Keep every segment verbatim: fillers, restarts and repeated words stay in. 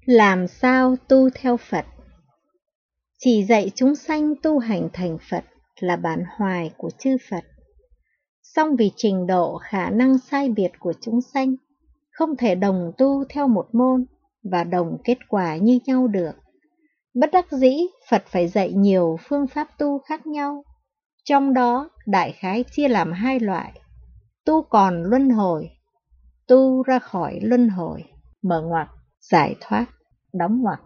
Làm sao tu theo Phật? Chỉ dạy chúng sanh tu hành thành Phật là bản hoài của chư Phật. Song vì trình độ khả năng sai biệt của chúng sanh, không thể đồng tu theo một môn và đồng kết quả như nhau được. Bất đắc dĩ, Phật phải dạy nhiều phương pháp tu khác nhau. Trong đó, đại khái chia làm hai loại: tu còn luân hồi, tu ra khỏi luân hồi, mở ngoặc, giải thoát, đóng ngoặc.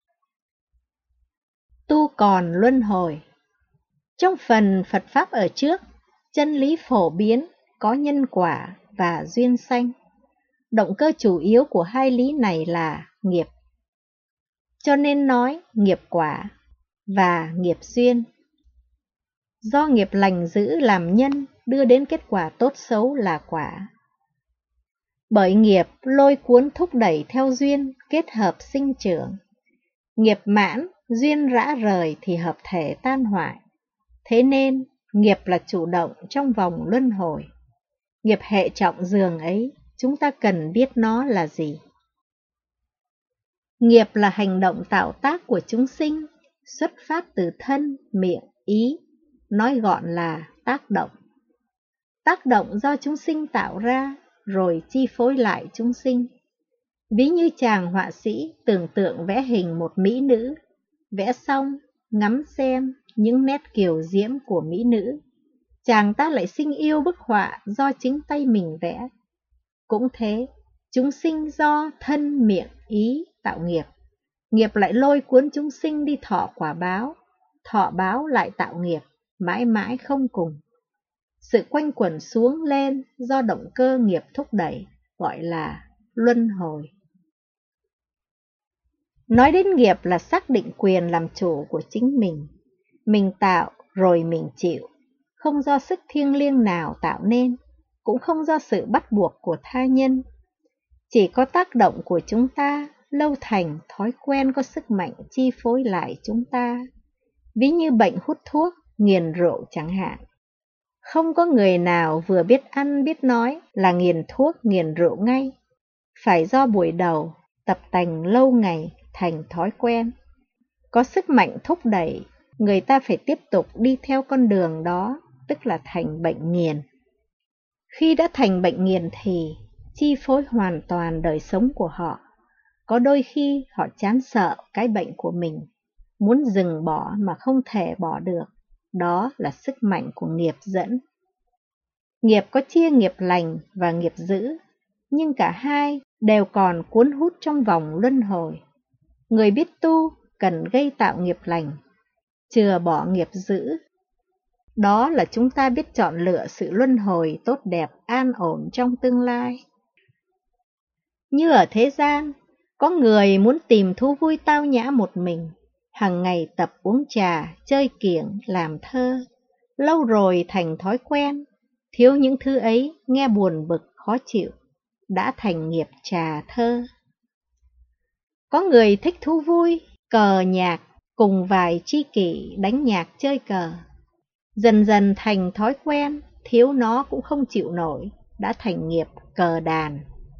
Tu còn luân hồi. Trong phần Phật Pháp ở trước, chân lý phổ biến có nhân quả và duyên sanh. Động cơ chủ yếu của hai lý này là nghiệp. Cho nên nói nghiệp quả và nghiệp duyên. Do nghiệp lành dữ làm nhân đưa đến kết quả tốt xấu là quả. Bởi nghiệp lôi cuốn thúc đẩy theo duyên kết hợp sinh trưởng. Nghiệp mãn, duyên rã rời thì hợp thể tan hoại. Thế nên, nghiệp là chủ động trong vòng luân hồi. Nghiệp hệ trọng dường ấy, chúng ta cần biết nó là gì. Nghiệp là hành động tạo tác của chúng sinh, xuất phát từ thân, miệng, ý, nói gọn là tác động. Tác động do chúng sinh tạo ra, rồi chi phối lại chúng sinh. Ví như chàng họa sĩ tưởng tượng vẽ hình một mỹ nữ, vẽ xong, ngắm xem những nét kiều diễm của mỹ nữ. Chàng ta lại sinh yêu bức họa do chính tay mình vẽ. Cũng thế, chúng sinh do thân, miệng, ý tạo nghiệp. Nghiệp lại lôi cuốn chúng sinh đi thọ quả báo, thọ báo lại tạo nghiệp, mãi mãi không cùng. Sự quanh quẩn xuống lên do động cơ nghiệp thúc đẩy, gọi là luân hồi. Nói đến nghiệp là xác định quyền làm chủ của chính mình. Mình tạo rồi mình chịu, không do sức thiêng liêng nào tạo nên, cũng không do sự bắt buộc của tha nhân. Chỉ có tác động của chúng ta, lâu thành thói quen có sức mạnh chi phối lại chúng ta. Ví như bệnh hút thuốc, nghiền rượu chẳng hạn. Không có người nào vừa biết ăn biết nói là nghiền thuốc nghiền rượu ngay. Phải do buổi đầu, tập tành lâu ngày thành thói quen. Có sức mạnh thúc đẩy, người ta phải tiếp tục đi theo con đường đó, tức là thành bệnh nghiền. Khi đã thành bệnh nghiền thì chi phối hoàn toàn đời sống của họ. Có đôi khi họ chán sợ cái bệnh của mình, muốn dừng bỏ mà không thể bỏ được. Đó là sức mạnh của nghiệp dẫn. Nghiệp có chia nghiệp lành và nghiệp dữ, nhưng cả hai đều còn cuốn hút trong vòng luân hồi. Người biết tu cần gây tạo nghiệp lành, chừa bỏ nghiệp dữ. Đó là chúng ta biết chọn lựa sự luân hồi tốt đẹp an ổn trong tương lai. Như ở thế gian, có người muốn tìm thú vui tao nhã một mình, hàng ngày tập uống trà, chơi kiểng, làm thơ. Lâu rồi thành thói quen, thiếu những thứ ấy nghe buồn bực khó chịu, đã thành nghiệp trà thơ. Có người thích thú vui, cờ nhạc, cùng vài tri kỷ đánh nhạc chơi cờ. Dần dần thành thói quen, thiếu nó cũng không chịu nổi, đã thành nghiệp cờ đàn.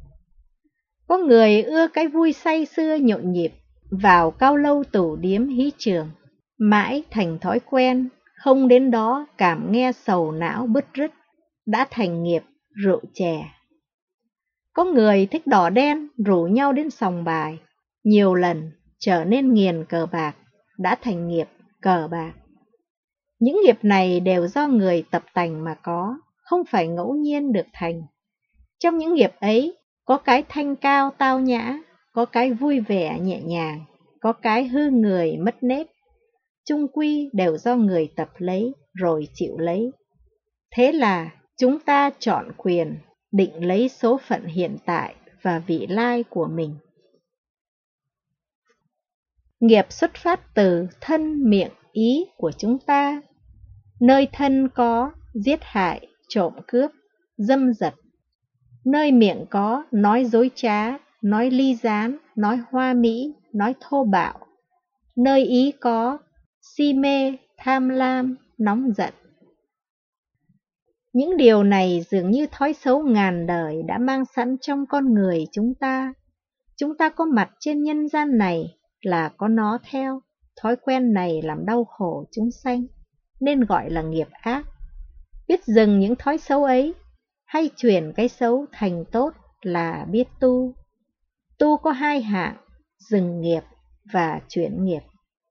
Có người ưa cái vui say sưa nhộn nhịp, vào cao lâu tủ điếm hí trường, mãi thành thói quen, không đến đó cảm nghe sầu não bứt rứt, đã thành nghiệp rượu chè. Có người thích đỏ đen, rủ nhau đến sòng bài, nhiều lần trở nên nghiền cờ bạc, đã thành nghiệp cờ bạc. Những nghiệp này đều do người tập tành mà có, không phải ngẫu nhiên được thành. Trong những nghiệp ấy, có cái thanh cao tao nhã, có cái vui vẻ nhẹ nhàng, có cái hư người mất nếp. Chung quy đều do người tập lấy rồi chịu lấy. Thế là chúng ta chọn quyền, định lấy số phận hiện tại và vị lai của mình. Nghiệp xuất phát từ thân, miệng, ý của chúng ta. Nơi thân có giết hại, trộm cướp, dâm dật. Nơi miệng có nói dối trá, nói ly gián, nói hoa mỹ, nói thô bạo. Nơi ý có si mê, tham lam, nóng giận. Những điều này dường như thói xấu ngàn đời đã mang sẵn trong con người chúng ta. Chúng ta có mặt trên nhân gian này là có nó theo, thói quen này làm đau khổ chúng sanh, nên gọi là nghiệp ác. Biết dừng những thói xấu ấy, hay chuyển cái xấu thành tốt là biết tu. Tu có hai hạng, dừng nghiệp và chuyển nghiệp.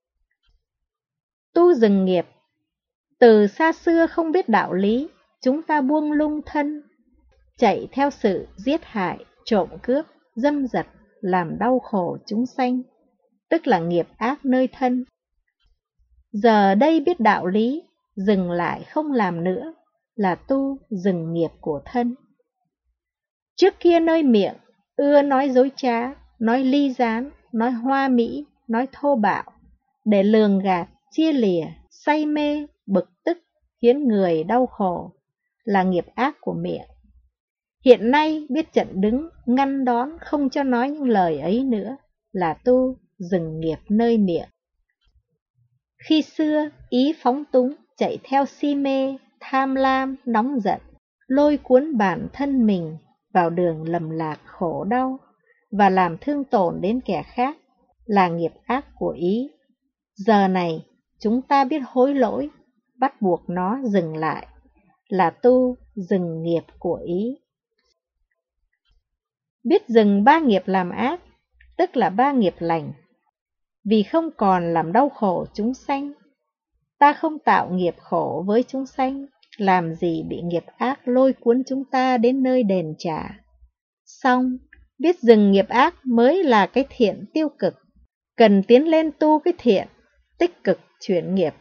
Tu dừng nghiệp. Từ xa xưa không biết đạo lý, chúng ta buông lung thân, chạy theo sự giết hại, trộm cướp, dâm dật, làm đau khổ chúng sanh, tức là nghiệp ác nơi thân. Giờ đây biết đạo lý, dừng lại không làm nữa, là tu dừng nghiệp của thân. Trước kia nơi miệng, ưa nói dối trá, nói ly gián, nói hoa mỹ, nói thô bạo, để lường gạt, chia lìa, say mê, bực tức, khiến người đau khổ, là nghiệp ác của miệng. Hiện nay biết chặn đứng, ngăn đón, không cho nói những lời ấy nữa, là tu dừng nghiệp nơi miệng. Khi xưa, ý phóng túng, chạy theo si mê, tham lam, nóng giận, lôi cuốn bản thân mình vào đường lầm lạc khổ đau, và làm thương tổn đến kẻ khác, là nghiệp ác của ý. Giờ này, chúng ta biết hối lỗi, bắt buộc nó dừng lại, là tu dừng nghiệp của ý. Biết dừng ba nghiệp làm ác, tức là ba nghiệp lành, vì không còn làm đau khổ chúng sanh. Ta không tạo nghiệp khổ với chúng sanh, làm gì bị nghiệp ác lôi cuốn chúng ta đến nơi đền trả. Xong, biết dừng nghiệp ác mới là cái thiện tiêu cực, cần tiến lên tu cái thiện, tích cực chuyển nghiệp.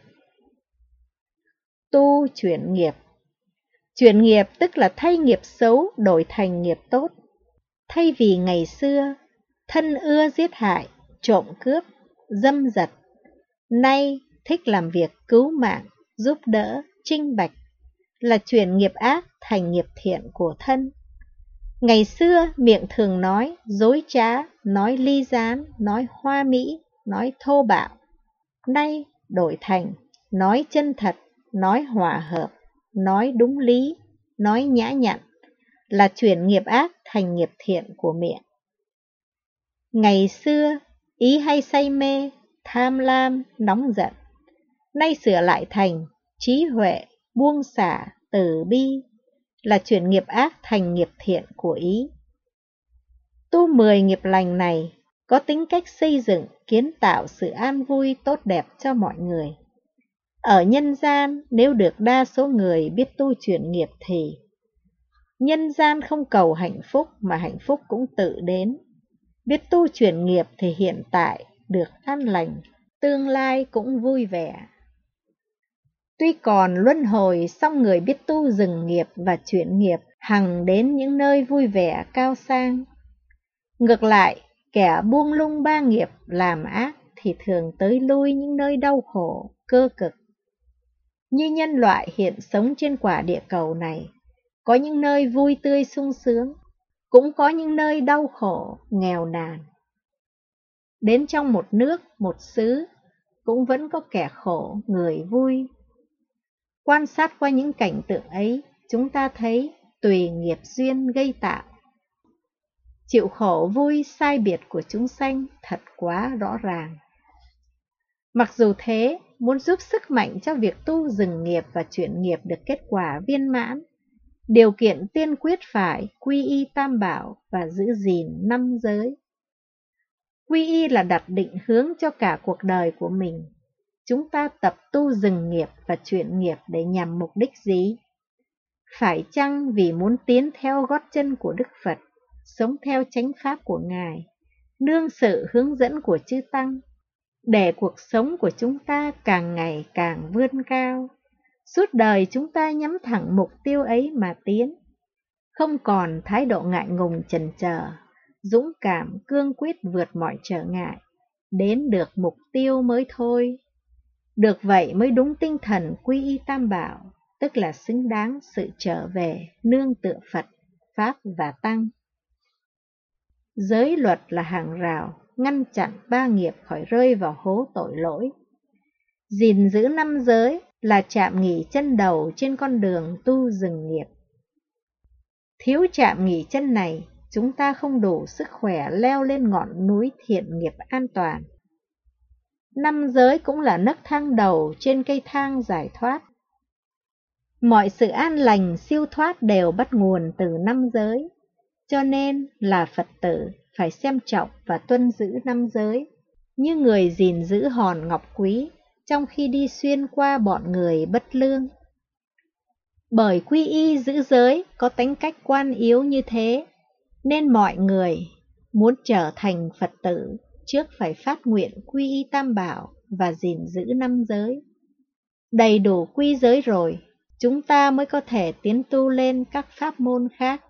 Tu chuyển nghiệp. Chuyển nghiệp tức là thay nghiệp xấu đổi thành nghiệp tốt. Thay vì ngày xưa, thân ưa giết hại, trộm cướp, dâm dật, nay thích làm việc cứu mạng, giúp đỡ, trinh bạch, là chuyển nghiệp ác thành nghiệp thiện của thân. Ngày xưa miệng thường nói dối trá, nói ly gián, nói hoa mỹ, nói thô bạo, nay đổi thành nói chân thật, nói hòa hợp, nói đúng lý, nói nhã nhặn, là chuyển nghiệp ác thành nghiệp thiện của miệng. Ngày xưa ý hay say mê, tham lam, nóng giận, nay sửa lại thành trí huệ, buông xả, từ bi, là chuyển nghiệp ác thành nghiệp thiện của ý. Tu mười nghiệp lành này có tính cách xây dựng, kiến tạo sự an vui tốt đẹp cho mọi người. Ở nhân gian, nếu được đa số người biết tu chuyển nghiệp thì nhân gian không cầu hạnh phúc mà hạnh phúc cũng tự đến. Biết tu chuyển nghiệp thì hiện tại được an lành, tương lai cũng vui vẻ. Tuy còn luân hồi, song người biết tu dừng nghiệp và chuyển nghiệp hằng đến những nơi vui vẻ cao sang. Ngược lại, kẻ buông lung ba nghiệp làm ác thì thường tới lui những nơi đau khổ, cơ cực. Như nhân loại hiện sống trên quả địa cầu này, có những nơi vui tươi sung sướng, cũng có những nơi đau khổ, nghèo nàn. Đến trong một nước, một xứ, cũng vẫn có kẻ khổ, người vui. Quan sát qua những cảnh tượng ấy, chúng ta thấy tùy nghiệp duyên gây tạo. Chịu khổ vui sai biệt của chúng sanh thật quá rõ ràng. Mặc dù thế, muốn giúp sức mạnh cho việc tu dừng nghiệp và chuyển nghiệp được kết quả viên mãn, điều kiện tiên quyết phải quy y tam bảo và giữ gìn năm giới. Quy y là đặt định hướng cho cả cuộc đời của mình. Chúng ta tập tu dừng nghiệp và chuyển nghiệp để nhằm mục đích gì? Phải chăng vì muốn tiến theo gót chân của Đức Phật, sống theo chánh pháp của Ngài, nương sự hướng dẫn của chư Tăng, để cuộc sống của chúng ta càng ngày càng vươn cao, suốt đời chúng ta nhắm thẳng mục tiêu ấy mà tiến, không còn thái độ ngại ngùng chần chờ, dũng cảm cương quyết vượt mọi trở ngại, đến được mục tiêu mới thôi. Được vậy mới đúng tinh thần quy y tam bảo, tức là xứng đáng sự trở về nương tựa Phật, Pháp và Tăng. Giới luật là hàng rào, ngăn chặn ba nghiệp khỏi rơi vào hố tội lỗi. Gìn giữ năm giới là chạm nghỉ chân đầu trên con đường tu dừng nghiệp. Thiếu chạm nghỉ chân này, chúng ta không đủ sức khỏe leo lên ngọn núi thiện nghiệp an toàn. Năm giới cũng là nấc thang đầu trên cây thang giải thoát. Mọi sự an lành siêu thoát đều bắt nguồn từ năm giới, cho nên là Phật tử phải xem trọng và tuân giữ năm giới, như người gìn giữ hòn ngọc quý trong khi đi xuyên qua bọn người bất lương. Bởi quy y giữ giới có tính cách quan yếu như thế, nên mọi người muốn trở thành Phật tử trước phải phát nguyện quy y Tam Bảo và gìn giữ năm giới. Đầy đủ quy giới rồi, chúng ta mới có thể tiến tu lên các pháp môn khác.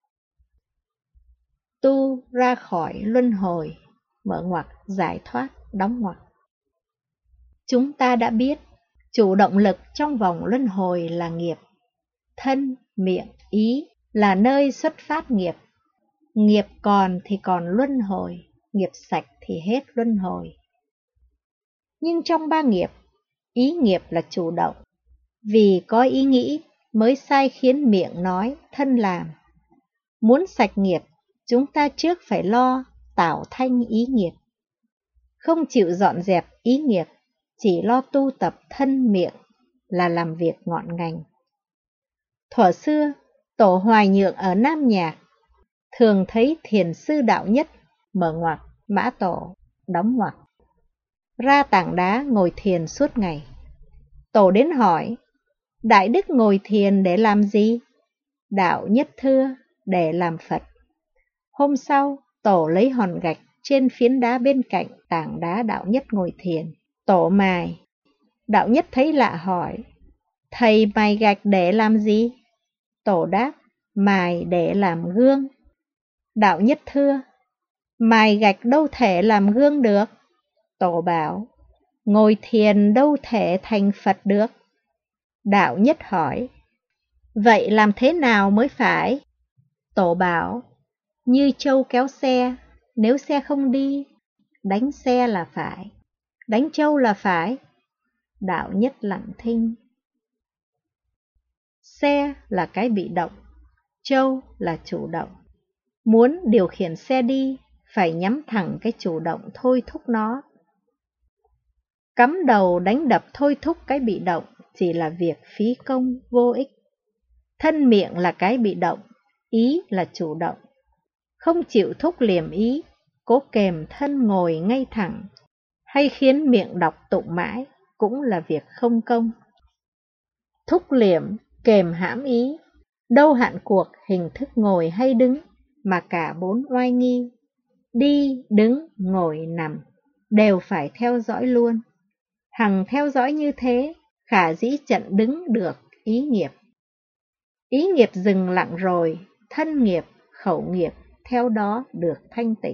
Tu ra khỏi luân hồi, mở ngoặc, giải thoát, đóng ngoặc. Chúng ta đã biết, chủ động lực trong vòng luân hồi là nghiệp. Thân, miệng, ý là nơi xuất phát nghiệp. Nghiệp còn thì còn luân hồi, nghiệp sạch thì hết luân hồi. Nhưng trong ba nghiệp, ý nghiệp là chủ động. Vì có ý nghĩ mới sai khiến miệng nói, thân làm. Muốn sạch nghiệp, chúng ta trước phải lo tạo thanh ý nghiệp. Không chịu dọn dẹp ý nghiệp, chỉ lo tu tập thân miệng là làm việc ngọn ngành. Thuở xưa, Tổ Hoài Nhượng ở Nam Nhạc thường thấy thiền sư Đạo Nhất, mở ngoặc, Mã Tổ, đóng ngoặc, ra tảng đá ngồi thiền suốt ngày. Tổ đến hỏi, Đại Đức ngồi thiền để làm gì? Đạo Nhất thưa, để làm Phật. Hôm sau, Tổ lấy hòn gạch trên phiến đá bên cạnh tảng đá Đạo Nhất ngồi thiền. Tổ mài. Đạo Nhất thấy lạ hỏi, thầy mài gạch để làm gì? Tổ đáp, mài để làm gương. Đạo Nhất thưa, mài gạch đâu thể làm gương được. Tổ bảo, ngồi thiền đâu thể thành Phật được. Đạo Nhất hỏi, vậy làm thế nào mới phải? Tổ bảo, như trâu kéo xe, nếu xe không đi, đánh xe là phải, đánh trâu là phải. Đạo Nhất lặng thinh. Xe là cái bị động, trâu là chủ động. Muốn điều khiển xe đi, phải nhắm thẳng cái chủ động thôi thúc nó. Cắm đầu đánh đập thôi thúc cái bị động chỉ là việc phí công vô ích. Thân miệng là cái bị động, ý là chủ động. Không chịu thúc liềm ý, cố kềm thân ngồi ngay thẳng, hay khiến miệng đọc tụng mãi, cũng là việc không công. Thúc liềm, kềm hãm ý, đâu hạn cuộc hình thức ngồi hay đứng, mà cả bốn oai nghi, đi, đứng, ngồi, nằm, đều phải theo dõi luôn. Hằng theo dõi như thế, khả dĩ chặn đứng được ý nghiệp. Ý nghiệp dừng lặng rồi, thân nghiệp, khẩu nghiệp theo đó được thanh tịnh.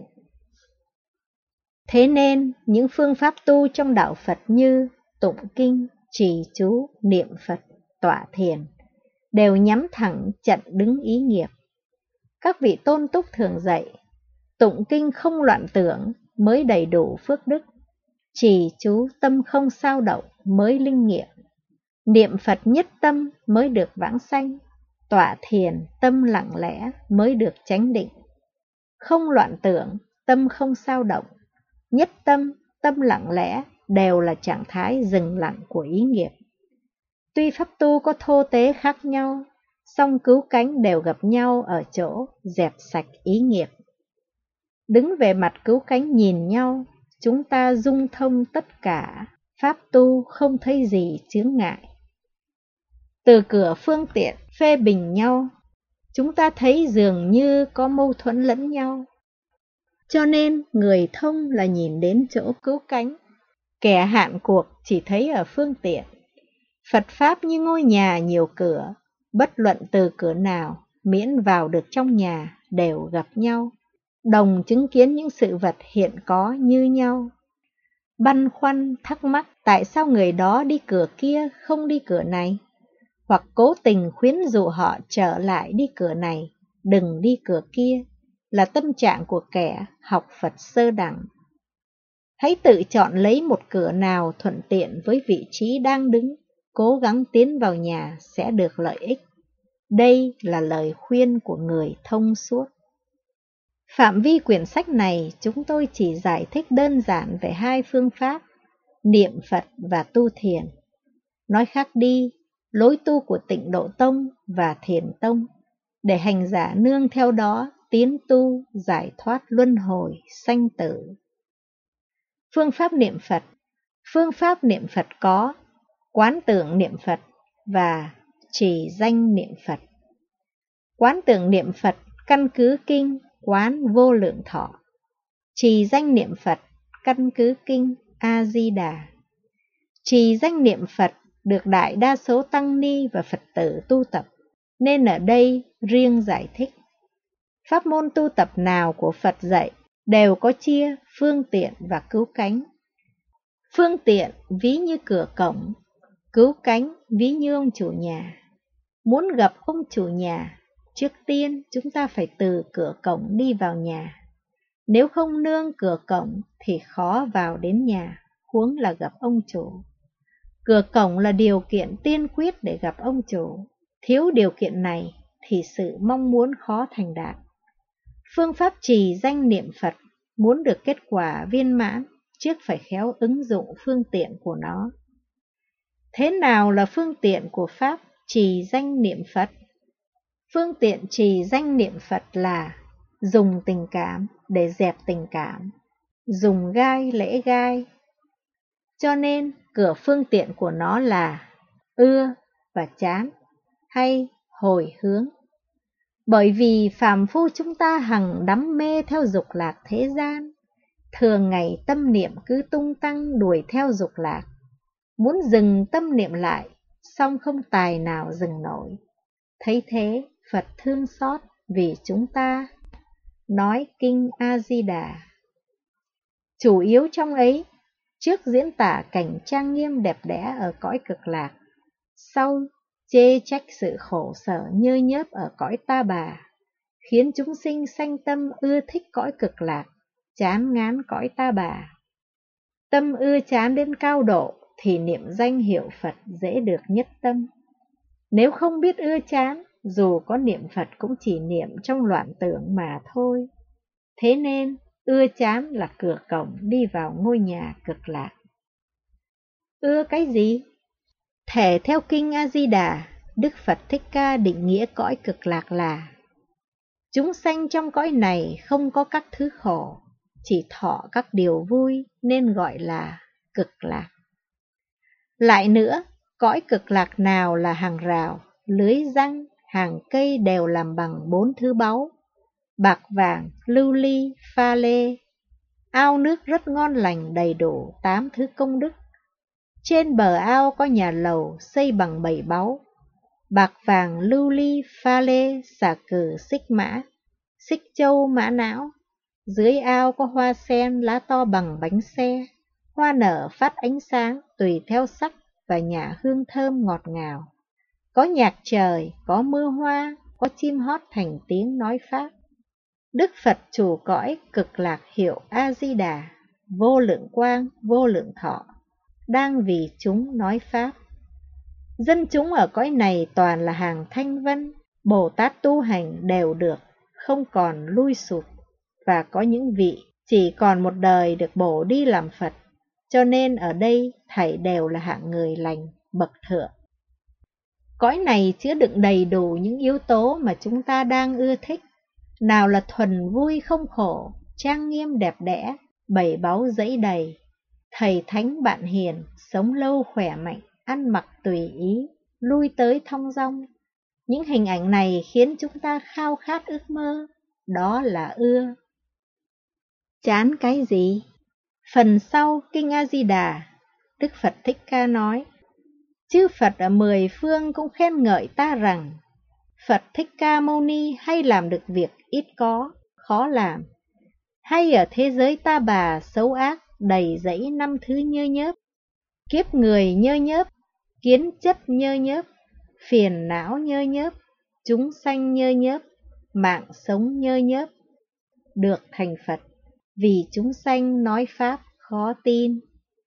Thế nên, những phương pháp tu trong đạo Phật như tụng kinh, trì chú, niệm Phật, tọa thiền, đều nhắm thẳng chặn đứng ý nghiệp. Các vị tôn túc thường dạy, tụng kinh không loạn tưởng mới đầy đủ phước đức, trì chú tâm không sao động mới linh nghiệm, niệm Phật nhất tâm mới được vãng sanh, tọa thiền tâm lặng lẽ mới được chánh định. Không loạn tưởng, tâm không sao động, nhất tâm, tâm lặng lẽ đều là trạng thái dừng lặng của ý nghiệp. Tuy pháp tu có thô tế khác nhau, song cứu cánh đều gặp nhau ở chỗ dẹp sạch ý nghiệp. Đứng về mặt cứu cánh nhìn nhau, chúng ta dung thông tất cả, pháp tu không thấy gì chướng ngại. Từ cửa phương tiện phê bình nhau, chúng ta thấy dường như có mâu thuẫn lẫn nhau. Cho nên người thông là nhìn đến chỗ cứu cánh, kẻ hạn cuộc chỉ thấy ở phương tiện. Phật Pháp như ngôi nhà nhiều cửa, bất luận từ cửa nào, miễn vào được trong nhà đều gặp nhau, đồng chứng kiến những sự vật hiện có như nhau. Băn khoăn thắc mắc tại sao người đó đi cửa kia không đi cửa này, hoặc cố tình khuyến dụ họ trở lại đi cửa này, đừng đi cửa kia, là tâm trạng của kẻ học Phật sơ đẳng. Hãy tự chọn lấy một cửa nào thuận tiện với vị trí đang đứng, cố gắng tiến vào nhà sẽ được lợi ích. Đây là lời khuyên của người thông suốt. Phạm vi quyển sách này chúng tôi chỉ giải thích đơn giản về hai phương pháp, niệm Phật và tu thiền. Nói khác đi, lối tu của Tịnh Độ Tông và Thiền Tông, để hành giả nương theo đó tiến tu giải thoát luân hồi sanh tử. Phương pháp niệm Phật. Phương pháp niệm Phật có quán tưởng niệm Phật và trì danh niệm Phật. Quán tưởng niệm Phật căn cứ kinh Quán Vô Lượng Thọ. Trì danh niệm Phật căn cứ kinh A Di Đà. Trì danh niệm Phật được đại đa số tăng ni và Phật tử tu tập, nên ở đây riêng giải thích. Pháp môn tu tập nào của Phật dạy đều có chia phương tiện và cứu cánh. Phương tiện ví như cửa cổng, cứu cánh ví như ông chủ nhà. Muốn gặp ông chủ nhà, trước tiên chúng ta phải từ cửa cổng đi vào nhà. Nếu không nương cửa cổng thì khó vào đến nhà, huống là gặp ông chủ. Cửa cổng là điều kiện tiên quyết để gặp ông chủ. Thiếu điều kiện này thì sự mong muốn khó thành đạt. Phương pháp trì danh niệm Phật muốn được kết quả viên mãn, trước phải khéo ứng dụng phương tiện của nó. Thế nào là phương tiện của pháp trì danh niệm Phật? Phương tiện trì danh niệm Phật là dùng tình cảm để dẹp tình cảm, dùng gai lễ gai. Cho nên cửa phương tiện của nó là ưa và chán hay hồi hướng. Bởi vì phàm phu chúng ta hằng đắm mê theo dục lạc thế gian, thường ngày tâm niệm cứ tung tăng đuổi theo dục lạc. Muốn dừng tâm niệm lại, song không tài nào dừng nổi. Thấy thế, Phật thương xót vì chúng ta, nói kinh A Di Đà. Chủ yếu trong ấy, trước diễn tả cảnh trang nghiêm đẹp đẽ ở cõi cực lạc, sau chê trách sự khổ sở nhơ nhớp ở cõi ta bà, khiến chúng sinh sanh tâm ưa thích cõi cực lạc, chán ngán cõi ta bà. Tâm ưa chán đến cao độ thì niệm danh hiệu Phật dễ được nhất tâm. Nếu không biết ưa chán, dù có niệm Phật cũng chỉ niệm trong loạn tưởng mà thôi. Thế nên ưa chán là cửa cổng đi vào ngôi nhà cực lạc. Ưa cái gì? Thể theo kinh A Di Đà, Đức Phật Thích Ca định nghĩa cõi cực lạc là: chúng sanh trong cõi này không có các thứ khổ, chỉ thọ các điều vui nên gọi là cực lạc. Lại nữa, cõi cực lạc nào là hàng rào, lưới răng, hàng cây đều làm bằng bốn thứ báu: bạc vàng, lưu ly, pha lê. Ao nước rất ngon lành đầy đủ tám thứ công đức. Trên bờ ao có nhà lầu xây bằng bảy báu: bạc vàng, lưu ly, pha lê, xà cừ, xích mã, xích châu, mã não. Dưới ao có hoa sen lá to bằng bánh xe, hoa nở phát ánh sáng tùy theo sắc và nhà hương thơm ngọt ngào. Có nhạc trời, có mưa hoa, có chim hót thành tiếng nói pháp. Đức Phật chủ cõi cực lạc hiệu A Di Đà, vô lượng quang, vô lượng thọ, đang vì chúng nói pháp. Dân chúng ở cõi này toàn là hàng thanh vân, Bồ Tát tu hành đều được, không còn lui sụt, và có những vị chỉ còn một đời được bổ đi làm Phật, cho nên ở đây thảy đều là hạng người lành, bậc thượng. Cõi này chứa đựng đầy đủ những yếu tố mà chúng ta đang ưa thích. Nào là thuần vui không khổ, trang nghiêm đẹp đẽ, bảy báu dẫy đầy, thầy thánh bạn hiền, sống lâu khỏe mạnh, ăn mặc tùy ý, lui tới thong dong. Những hình ảnh này khiến chúng ta khao khát ước mơ, đó là ưa. Chán cái gì? Phần sau kinh A Di Đà, Đức Phật Thích Ca nói: chư Phật ở mười phương cũng khen ngợi ta rằng Phật Thích Ca Mâu Ni hay làm được việc ít có, khó làm. Hay ở thế giới ta bà xấu ác đầy dẫy năm thứ nhơ nhớp: kiếp người nhơ nhớp, kiến chất nhơ nhớp, phiền não nhơ nhớp, chúng sanh nhơ nhớp, mạng sống nhơ nhớp. Được thành Phật vì chúng sanh nói pháp khó tin.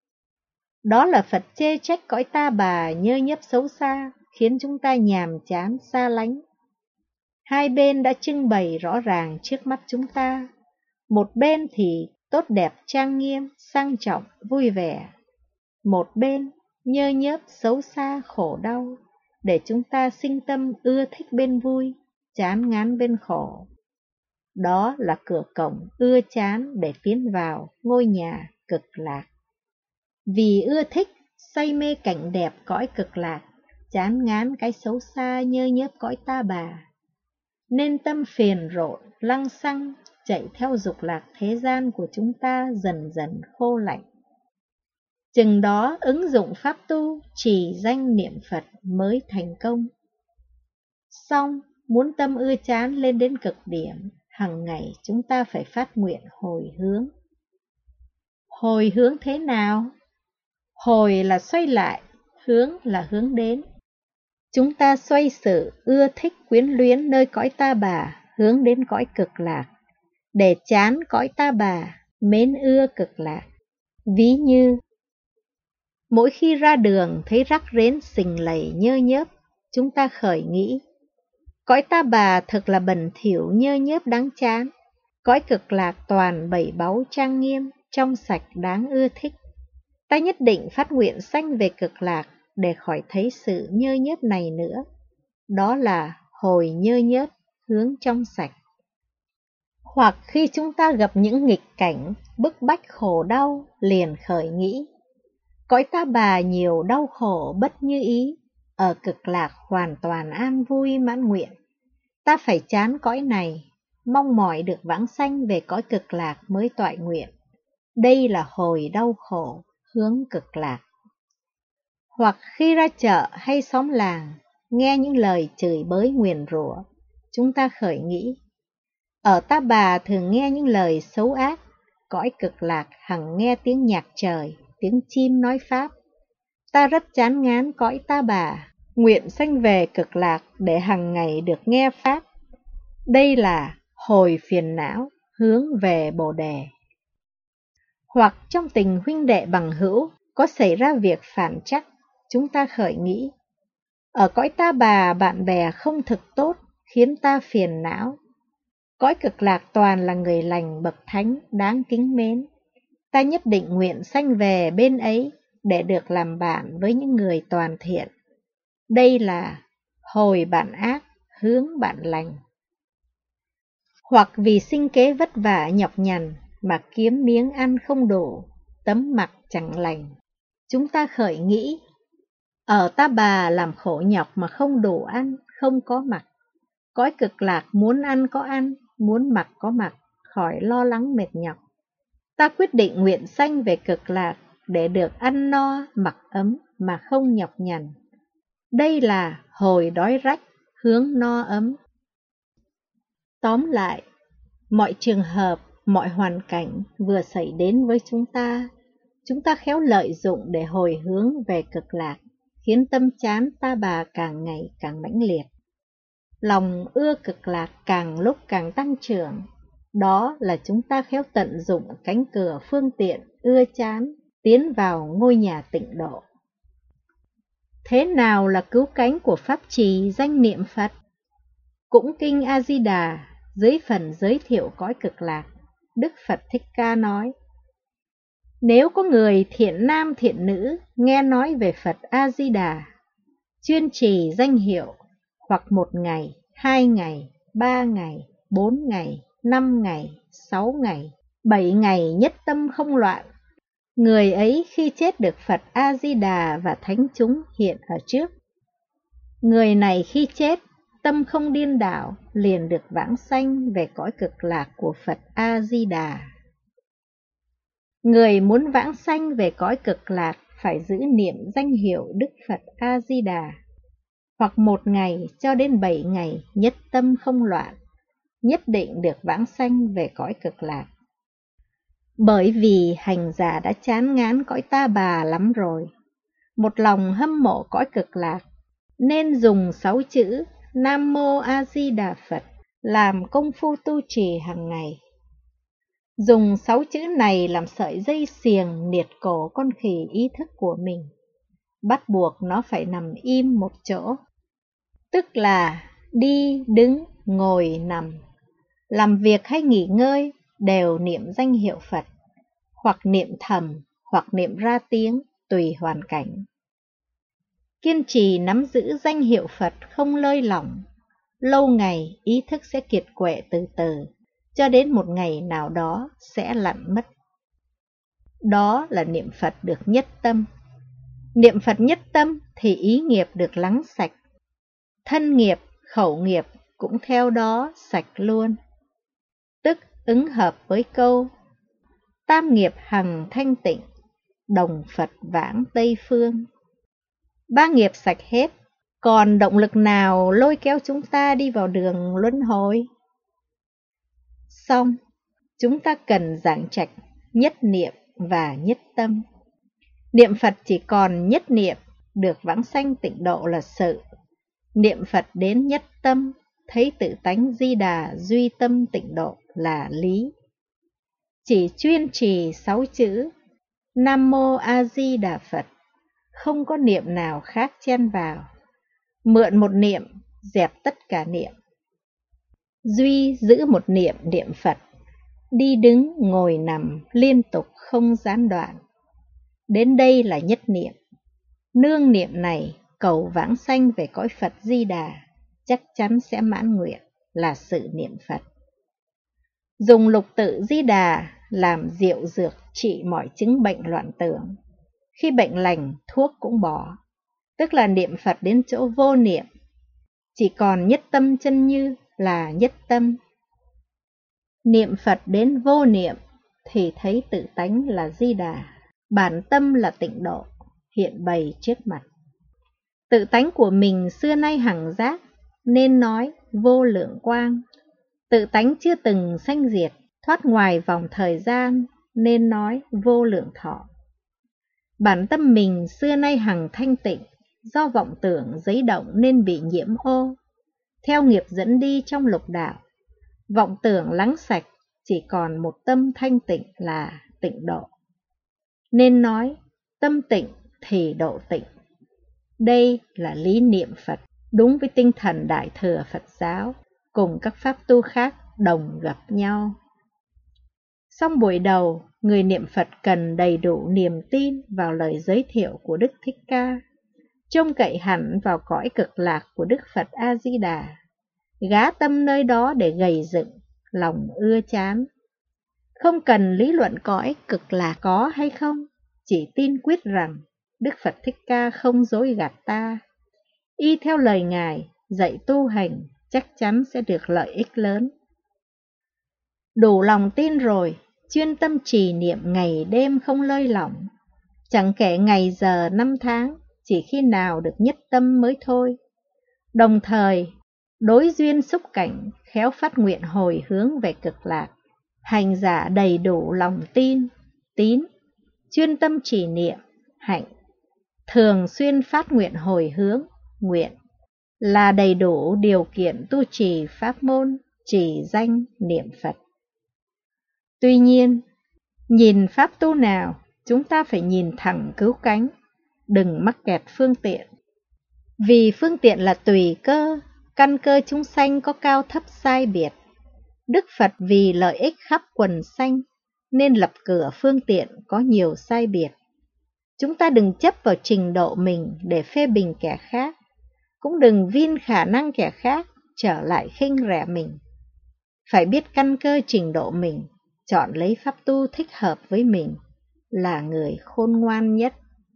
Đó là Phật chê trách cõi ta bà nhơ nhớp xấu xa, khiến chúng ta nhàm chán xa lánh. Hai bên đã trưng bày rõ ràng trước mắt chúng ta, Một bên thì tốt đẹp trang nghiêm, sang trọng, vui vẻ. Một bên nhơ nhớp, xấu xa, khổ đau, để chúng ta sinh tâm ưa thích bên vui, chán ngán bên khổ. Đó là cửa cổng ưa chán để tiến vào ngôi nhà cực lạc. Vì ưa thích, say mê cảnh đẹp cõi cực lạc, chán ngán cái xấu xa nhơ nhớp cõi ta bà, nên tâm phiền rộn, lăng xăng, chạy theo dục lạc thế gian của chúng ta dần dần khô lạnh. Chừng đó ứng dụng pháp tu, trì danh niệm Phật mới thành công. Xong, muốn tâm ưa chán lên đến cực điểm, hằng ngày chúng ta phải phát nguyện hồi hướng. Hồi hướng thế nào? Hồi là xoay lại, hướng là hướng đến. Chúng ta xoay sự ưa thích quyến luyến nơi cõi ta bà, hướng đến cõi cực lạc, để chán cõi ta bà, mến ưa cực lạc. Ví như, mỗi khi ra đường thấy rắc rến sình lầy nhơ nhớp, chúng ta khởi nghĩ, cõi ta bà thật là bẩn thỉu nhơ nhớp đáng chán, cõi cực lạc toàn bảy báu trang nghiêm, trong sạch đáng ưa thích. Ta nhất định phát nguyện sanh về cực lạc để khỏi thấy sự nhơ nhớp này nữa. Đó là hồi nhơ nhớp, hướng trong sạch. Hoặc khi chúng ta gặp những nghịch cảnh, bức bách khổ đau, liền khởi nghĩ, cõi ta bà nhiều đau khổ bất như ý, ở cực lạc hoàn toàn an vui mãn nguyện. Ta phải chán cõi này, mong mỏi được vãng sanh về cõi cực lạc mới toại nguyện. Đây là hồi đau khổ, hướng cực lạc. Hoặc khi ra chợ hay xóm làng, nghe những lời chửi bới nguyền rủa, chúng ta khởi nghĩ, ở ta bà thường nghe những lời xấu ác, cõi cực lạc hằng nghe tiếng nhạc trời, tiếng chim nói pháp. Ta rất chán ngán cõi ta bà, nguyện sanh về cực lạc để hằng ngày được nghe pháp. Đây là hồi phiền não, hướng về Bồ Đề. Hoặc trong tình huynh đệ bằng hữu, có xảy ra việc phản trắc, chúng ta khởi nghĩ, ở cõi ta bà bạn bè không thực tốt, khiến ta phiền não. Cõi cực lạc toàn là người lành bậc thánh đáng kính mến. Ta nhất định nguyện sanh về bên ấy để được làm bạn với những người toàn thiện. Đây là hồi bạn ác, hướng bạn lành. Hoặc vì sinh kế vất vả nhọc nhằn mà kiếm miếng ăn không đủ, tấm mặc chẳng lành, chúng ta khởi nghĩ, ở ta bà làm khổ nhọc mà không đủ ăn, không có mặc. Cõi cực lạc muốn ăn có ăn, muốn mặc có mặc, khỏi lo lắng mệt nhọc. Ta quyết định nguyện sanh về cực lạc để được ăn no, mặc ấm mà không nhọc nhằn. Đây là hồi đói rách, hướng no ấm. Tóm lại, mọi trường hợp, mọi hoàn cảnh vừa xảy đến với chúng ta, chúng ta khéo lợi dụng để hồi hướng về cực lạc, khiến tâm chán ta bà càng ngày càng mãnh liệt. Lòng ưa cực lạc càng lúc càng tăng trưởng. Đó là chúng ta khéo tận dụng cánh cửa phương tiện ưa chán, tiến vào ngôi nhà tịnh độ. Thế nào là cứu cánh của pháp trì danh niệm Phật? Cũng kinh A-di-đà, dưới phần giới thiệu cõi cực lạc, Đức Phật Thích Ca nói, nếu có người thiện nam thiện nữ nghe nói về Phật A-di-đà, chuyên trì danh hiệu, hoặc một ngày, hai ngày, ba ngày, bốn ngày, năm ngày, sáu ngày, bảy ngày nhất tâm không loạn, người ấy khi chết được Phật A-di-đà và thánh chúng hiện ở trước. Người này khi chết, tâm không điên đảo, liền được vãng sanh về cõi cực lạc của Phật A-di-đà. Người muốn vãng sanh về cõi cực lạc phải giữ niệm danh hiệu Đức Phật A-di-đà, hoặc một ngày cho đến bảy ngày nhất tâm không loạn, nhất định được vãng sanh về cõi cực lạc. Bởi vì hành giả đã chán ngán cõi ta bà lắm rồi, một lòng hâm mộ cõi cực lạc, nên dùng sáu chữ Nam Mô A Di Đà Phật làm công phu tu trì hàng ngày. Dùng sáu chữ này làm sợi dây xiềng niệt cổ con khỉ ý thức của mình, bắt buộc nó phải nằm im một chỗ, tức là đi, đứng, ngồi, nằm, làm việc hay nghỉ ngơi đều niệm danh hiệu Phật, hoặc niệm thầm, hoặc niệm ra tiếng, tùy hoàn cảnh. Kiên trì nắm giữ danh hiệu Phật không lơi lỏng, lâu ngày ý thức sẽ kiệt quệ từ từ, cho đến một ngày nào đó sẽ lặn mất. Đó là niệm Phật được nhất tâm. Niệm Phật nhất tâm thì ý nghiệp được lắng sạch, thân nghiệp, khẩu nghiệp cũng theo đó sạch luôn. Tức ứng hợp với câu tam nghiệp hằng thanh tịnh, đồng Phật vãng Tây Phương. Ba nghiệp sạch hết, còn động lực nào lôi kéo chúng ta đi vào đường luân hồi? Xong, chúng ta cần giảng trạch nhất niệm và nhất tâm. Niệm Phật chỉ còn nhất niệm, được vãng sanh tịnh độ là sự. Niệm Phật đến nhất tâm, thấy tự tánh Di Đà duy tâm tịnh độ là lý. Chỉ chuyên trì sáu chữ Nam Mô A Di Đà Phật, không có niệm nào khác chen vào. Mượn một niệm, dẹp tất cả niệm. Duy giữ một niệm niệm Phật, đi đứng ngồi nằm liên tục không gián đoạn. Đến đây là nhất niệm. Nương niệm này cầu vãng sanh về cõi Phật Di Đà, chắc chắn sẽ mãn nguyện, là sự niệm Phật. Dùng lục tự Di Đà làm diệu dược trị mọi chứng bệnh loạn tưởng. Khi bệnh lành, thuốc cũng bỏ, tức là niệm Phật đến chỗ vô niệm. Chỉ còn nhất tâm chân như là nhất tâm. Niệm Phật đến vô niệm thì thấy tự tánh là Di Đà, bản tâm là tịnh độ, hiện bày trước mặt. Tự tánh của mình xưa nay hằng giác, nên nói vô lượng quang. Tự tánh chưa từng sanh diệt, thoát ngoài vòng thời gian, nên nói vô lượng thọ. Bản tâm mình xưa nay hằng thanh tịnh, do vọng tưởng giấy động nên bị nhiễm ô, theo nghiệp dẫn đi trong lục đạo. Vọng tưởng lắng sạch, chỉ còn một tâm thanh tịnh là tịnh độ. Nên nói tâm tịnh thì độ tịnh. Đây là lý niệm Phật, đúng với tinh thần Đại Thừa Phật giáo, cùng các pháp tu khác đồng gặp nhau. Xong buổi đầu, người niệm Phật cần đầy đủ niềm tin vào lời giới thiệu của Đức Thích Ca, trông cậy hẳn vào cõi cực lạc của Đức Phật A-di-đà, gá tâm nơi đó để gầy dựng, lòng ưa chán. Không cần lý luận cõi cực lạc có hay không, chỉ tin quyết rằng Đức Phật Thích Ca không dối gạt ta. Y theo lời Ngài dạy tu hành, chắc chắn sẽ được lợi ích lớn. Đủ lòng tin rồi, chuyên tâm trì niệm ngày đêm không lơi lỏng. Chẳng kể ngày giờ năm tháng, chỉ khi nào được nhất tâm mới thôi. Đồng thời, đối duyên xúc cảnh, khéo phát nguyện hồi hướng về cực lạc. Hành giả đầy đủ lòng tin, tín, chuyên tâm trì niệm, hạnh, thường xuyên phát nguyện hồi hướng, nguyện, là đầy đủ điều kiện tu trì pháp môn, trì danh niệm Phật. Tuy nhiên, nhìn pháp tu nào, chúng ta phải nhìn thẳng cứu cánh, đừng mắc kẹt phương tiện. Vì phương tiện là tùy cơ, căn cơ chúng sanh có cao thấp sai biệt. Đức Phật vì lợi ích khắp quần sanh, nên lập cửa phương tiện có nhiều sai biệt. Chúng ta đừng chấp vào trình độ mình để phê bình kẻ khác, cũng đừng vin khả năng kẻ khác trở lại khinh rẻ mình. Phải biết căn cơ trình độ mình, chọn lấy pháp tu thích hợp với mình, là người khôn ngoan nhất.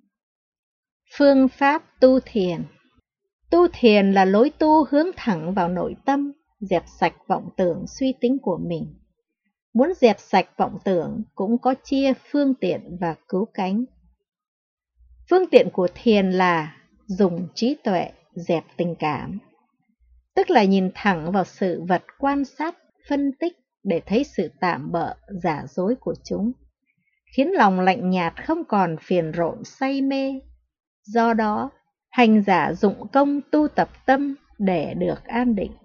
Phương pháp tu thiền. Tu thiền là lối tu hướng thẳng vào nội tâm, dẹp sạch vọng tưởng suy tính của mình. Muốn dẹp sạch vọng tưởng cũng có chia phương tiện và cứu cánh. Phương tiện của thiền là dùng trí tuệ dẹp tình cảm, tức là nhìn thẳng vào sự vật, quan sát, phân tích để thấy sự tạm bợ, giả dối của chúng, khiến lòng lạnh nhạt không còn phiền rộn say mê. Do đó, hành giả dụng công tu tập tâm để được an định.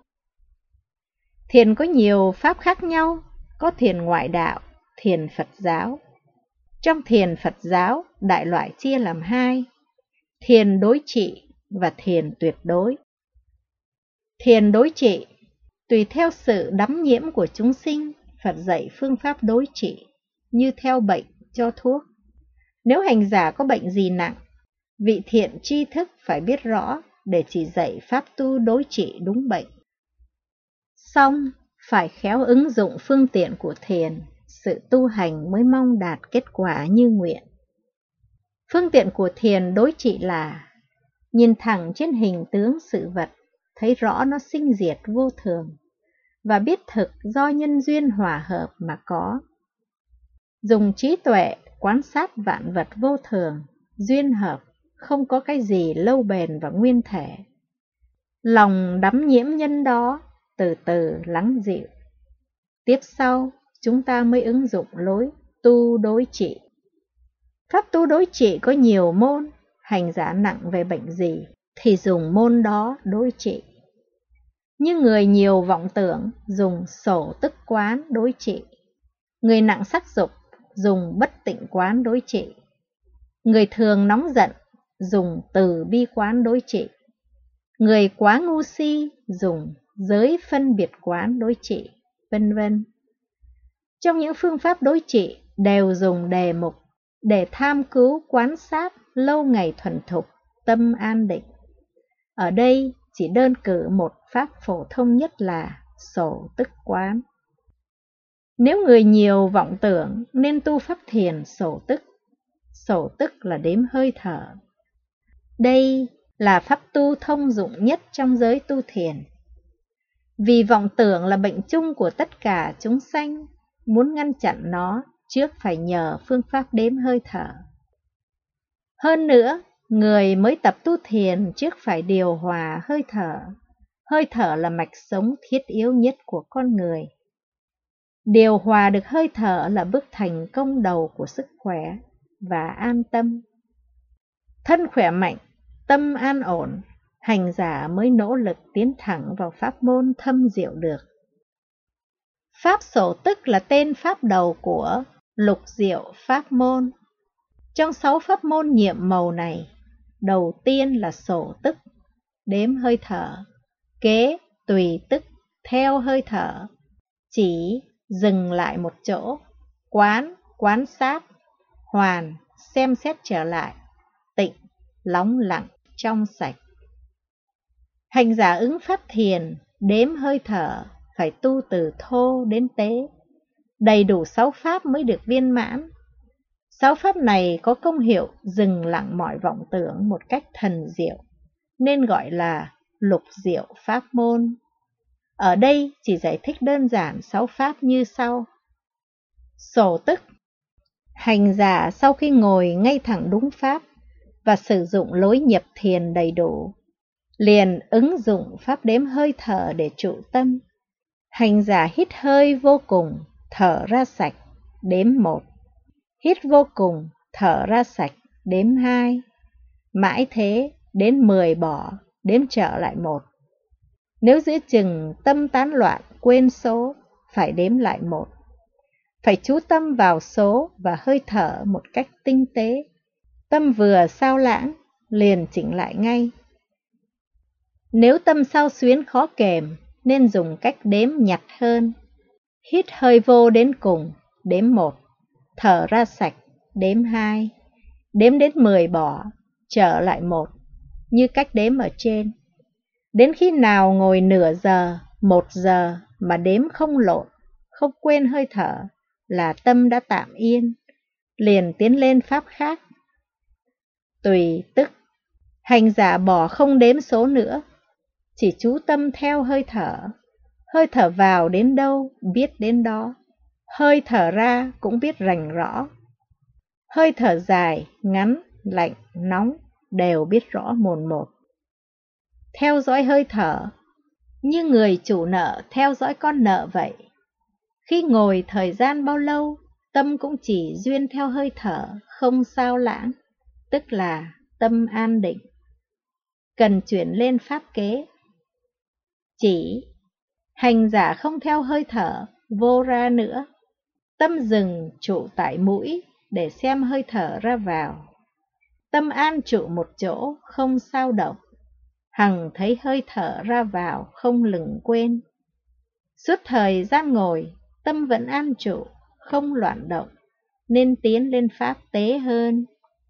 Thiền có nhiều pháp khác nhau, có thiền ngoại đạo, thiền Phật giáo. Trong thiền Phật giáo, đại loại chia làm hai, thiền đối trị và thiền tuyệt đối. Thiền đối trị, tùy theo sự đắm nhiễm của chúng sinh, Phật dạy phương pháp đối trị, như theo bệnh cho thuốc. Nếu hành giả có bệnh gì nặng, vị thiện tri thức phải biết rõ để chỉ dạy pháp tu đối trị đúng bệnh. Xong, phải khéo ứng dụng phương tiện của thiền, sự tu hành mới mong đạt kết quả như nguyện. Phương tiện của thiền đối trị là nhìn thẳng trên hình tướng sự vật, thấy rõ nó sinh diệt vô thường, và biết thực do nhân duyên hòa hợp mà có. Dùng trí tuệ quan sát vạn vật vô thường, duyên hợp, không có cái gì lâu bền và nguyên thể. Lòng đắm nhiễm nhân đó, từ từ lắng dịu. Tiếp sau, chúng ta mới ứng dụng lối tu đối trị. Pháp tu đối trị có nhiều môn, hành giả nặng về bệnh gì thì dùng môn đó đối trị. Như người nhiều vọng tưởng, dùng sổ tức quán đối trị. Người nặng sắc dục, dùng bất tịnh quán đối trị. Người thường nóng giận, dùng từ bi quán đối trị. Người quá ngu si, dùng giới phân biệt quán đối trị, vân vân. Trong những phương pháp đối trị đều dùng đề mục để tham cứu quan sát lâu ngày thuần thục, tâm an định. Ở đây chỉ đơn cử một pháp phổ thông nhất là sổ tức quán. Nếu người nhiều vọng tưởng nên tu pháp thiền sổ tức. Sổ tức là đếm hơi thở. Đây là pháp tu thông dụng nhất trong giới tu thiền. Vì vọng tưởng là bệnh chung của tất cả chúng sanh, muốn ngăn chặn nó trước phải nhờ phương pháp đếm hơi thở. Hơn nữa, người mới tập tu thiền trước phải điều hòa hơi thở. Hơi thở là mạch sống thiết yếu nhất của con người. Điều hòa được hơi thở là bước thành công đầu của sức khỏe và an tâm. Thân khỏe mạnh, tâm an ổn, hành giả mới nỗ lực tiến thẳng vào pháp môn thâm diệu được. Pháp sổ tức là tên pháp đầu của lục diệu pháp môn. Trong sáu pháp môn nhiệm màu này, đầu tiên là sổ tức, đếm hơi thở, kế tùy tức, theo hơi thở, chỉ dừng lại một chỗ, quán, quan sát, hoàn, xem xét trở lại, tịnh, lắng lặng, trong sạch. Hành giả ứng pháp thiền, đếm hơi thở, phải tu từ thô đến tế. Đầy đủ sáu pháp mới được viên mãn. Sáu pháp này có công hiệu dừng lặng mọi vọng tưởng một cách thần diệu, nên gọi là lục diệu pháp môn. Ở đây chỉ giải thích đơn giản sáu pháp như sau. Sổ tức. Hành giả sau khi ngồi ngay thẳng đúng pháp và sử dụng lối nhập thiền đầy đủ, liền ứng dụng pháp đếm hơi thở để trụ tâm. Hành giả hít hơi vô cùng, thở ra sạch, đếm một. Hít vô cùng, thở ra sạch, đếm hai. Mãi thế, đến mười bỏ, đếm trở lại một. Nếu giữa chừng tâm tán loạn, quên số, phải đếm lại một. Phải chú tâm vào số và hơi thở một cách tinh tế. Tâm vừa sao lãng, liền chỉnh lại ngay. Nếu tâm sao xuyến khó kềm, nên dùng cách đếm nhặt hơn. Hít hơi vô đến cùng, đếm một. Thở ra sạch, đếm hai. Đếm đến mười bỏ, trở lại một, như cách đếm ở trên. Đến khi nào ngồi nửa giờ, một giờ mà đếm không lộn, không quên hơi thở, là tâm đã tạm yên, liền tiến lên pháp khác. Tùy tức. Hành giả bỏ không đếm số nữa, chỉ chú tâm theo hơi thở. Hơi thở vào đến đâu, biết đến đó. Hơi thở ra cũng biết rành rõ. Hơi thở dài, ngắn, lạnh, nóng đều biết rõ mồn một. Theo dõi hơi thở, như người chủ nợ theo dõi con nợ vậy. Khi ngồi thời gian bao lâu, tâm cũng chỉ duyên theo hơi thở, không sao lãng, tức là tâm an định. Cần chuyển lên pháp kế. Chỉ, hành giả không theo hơi thở, vô ra nữa. Tâm dừng trụ tại mũi để xem hơi thở ra vào. Tâm an trụ một chỗ, không sao động. Hằng thấy hơi thở ra vào, không lừng quên. Suốt thời gian ngồi, tâm vẫn an trụ, không loạn động, nên tiến lên pháp tế hơn.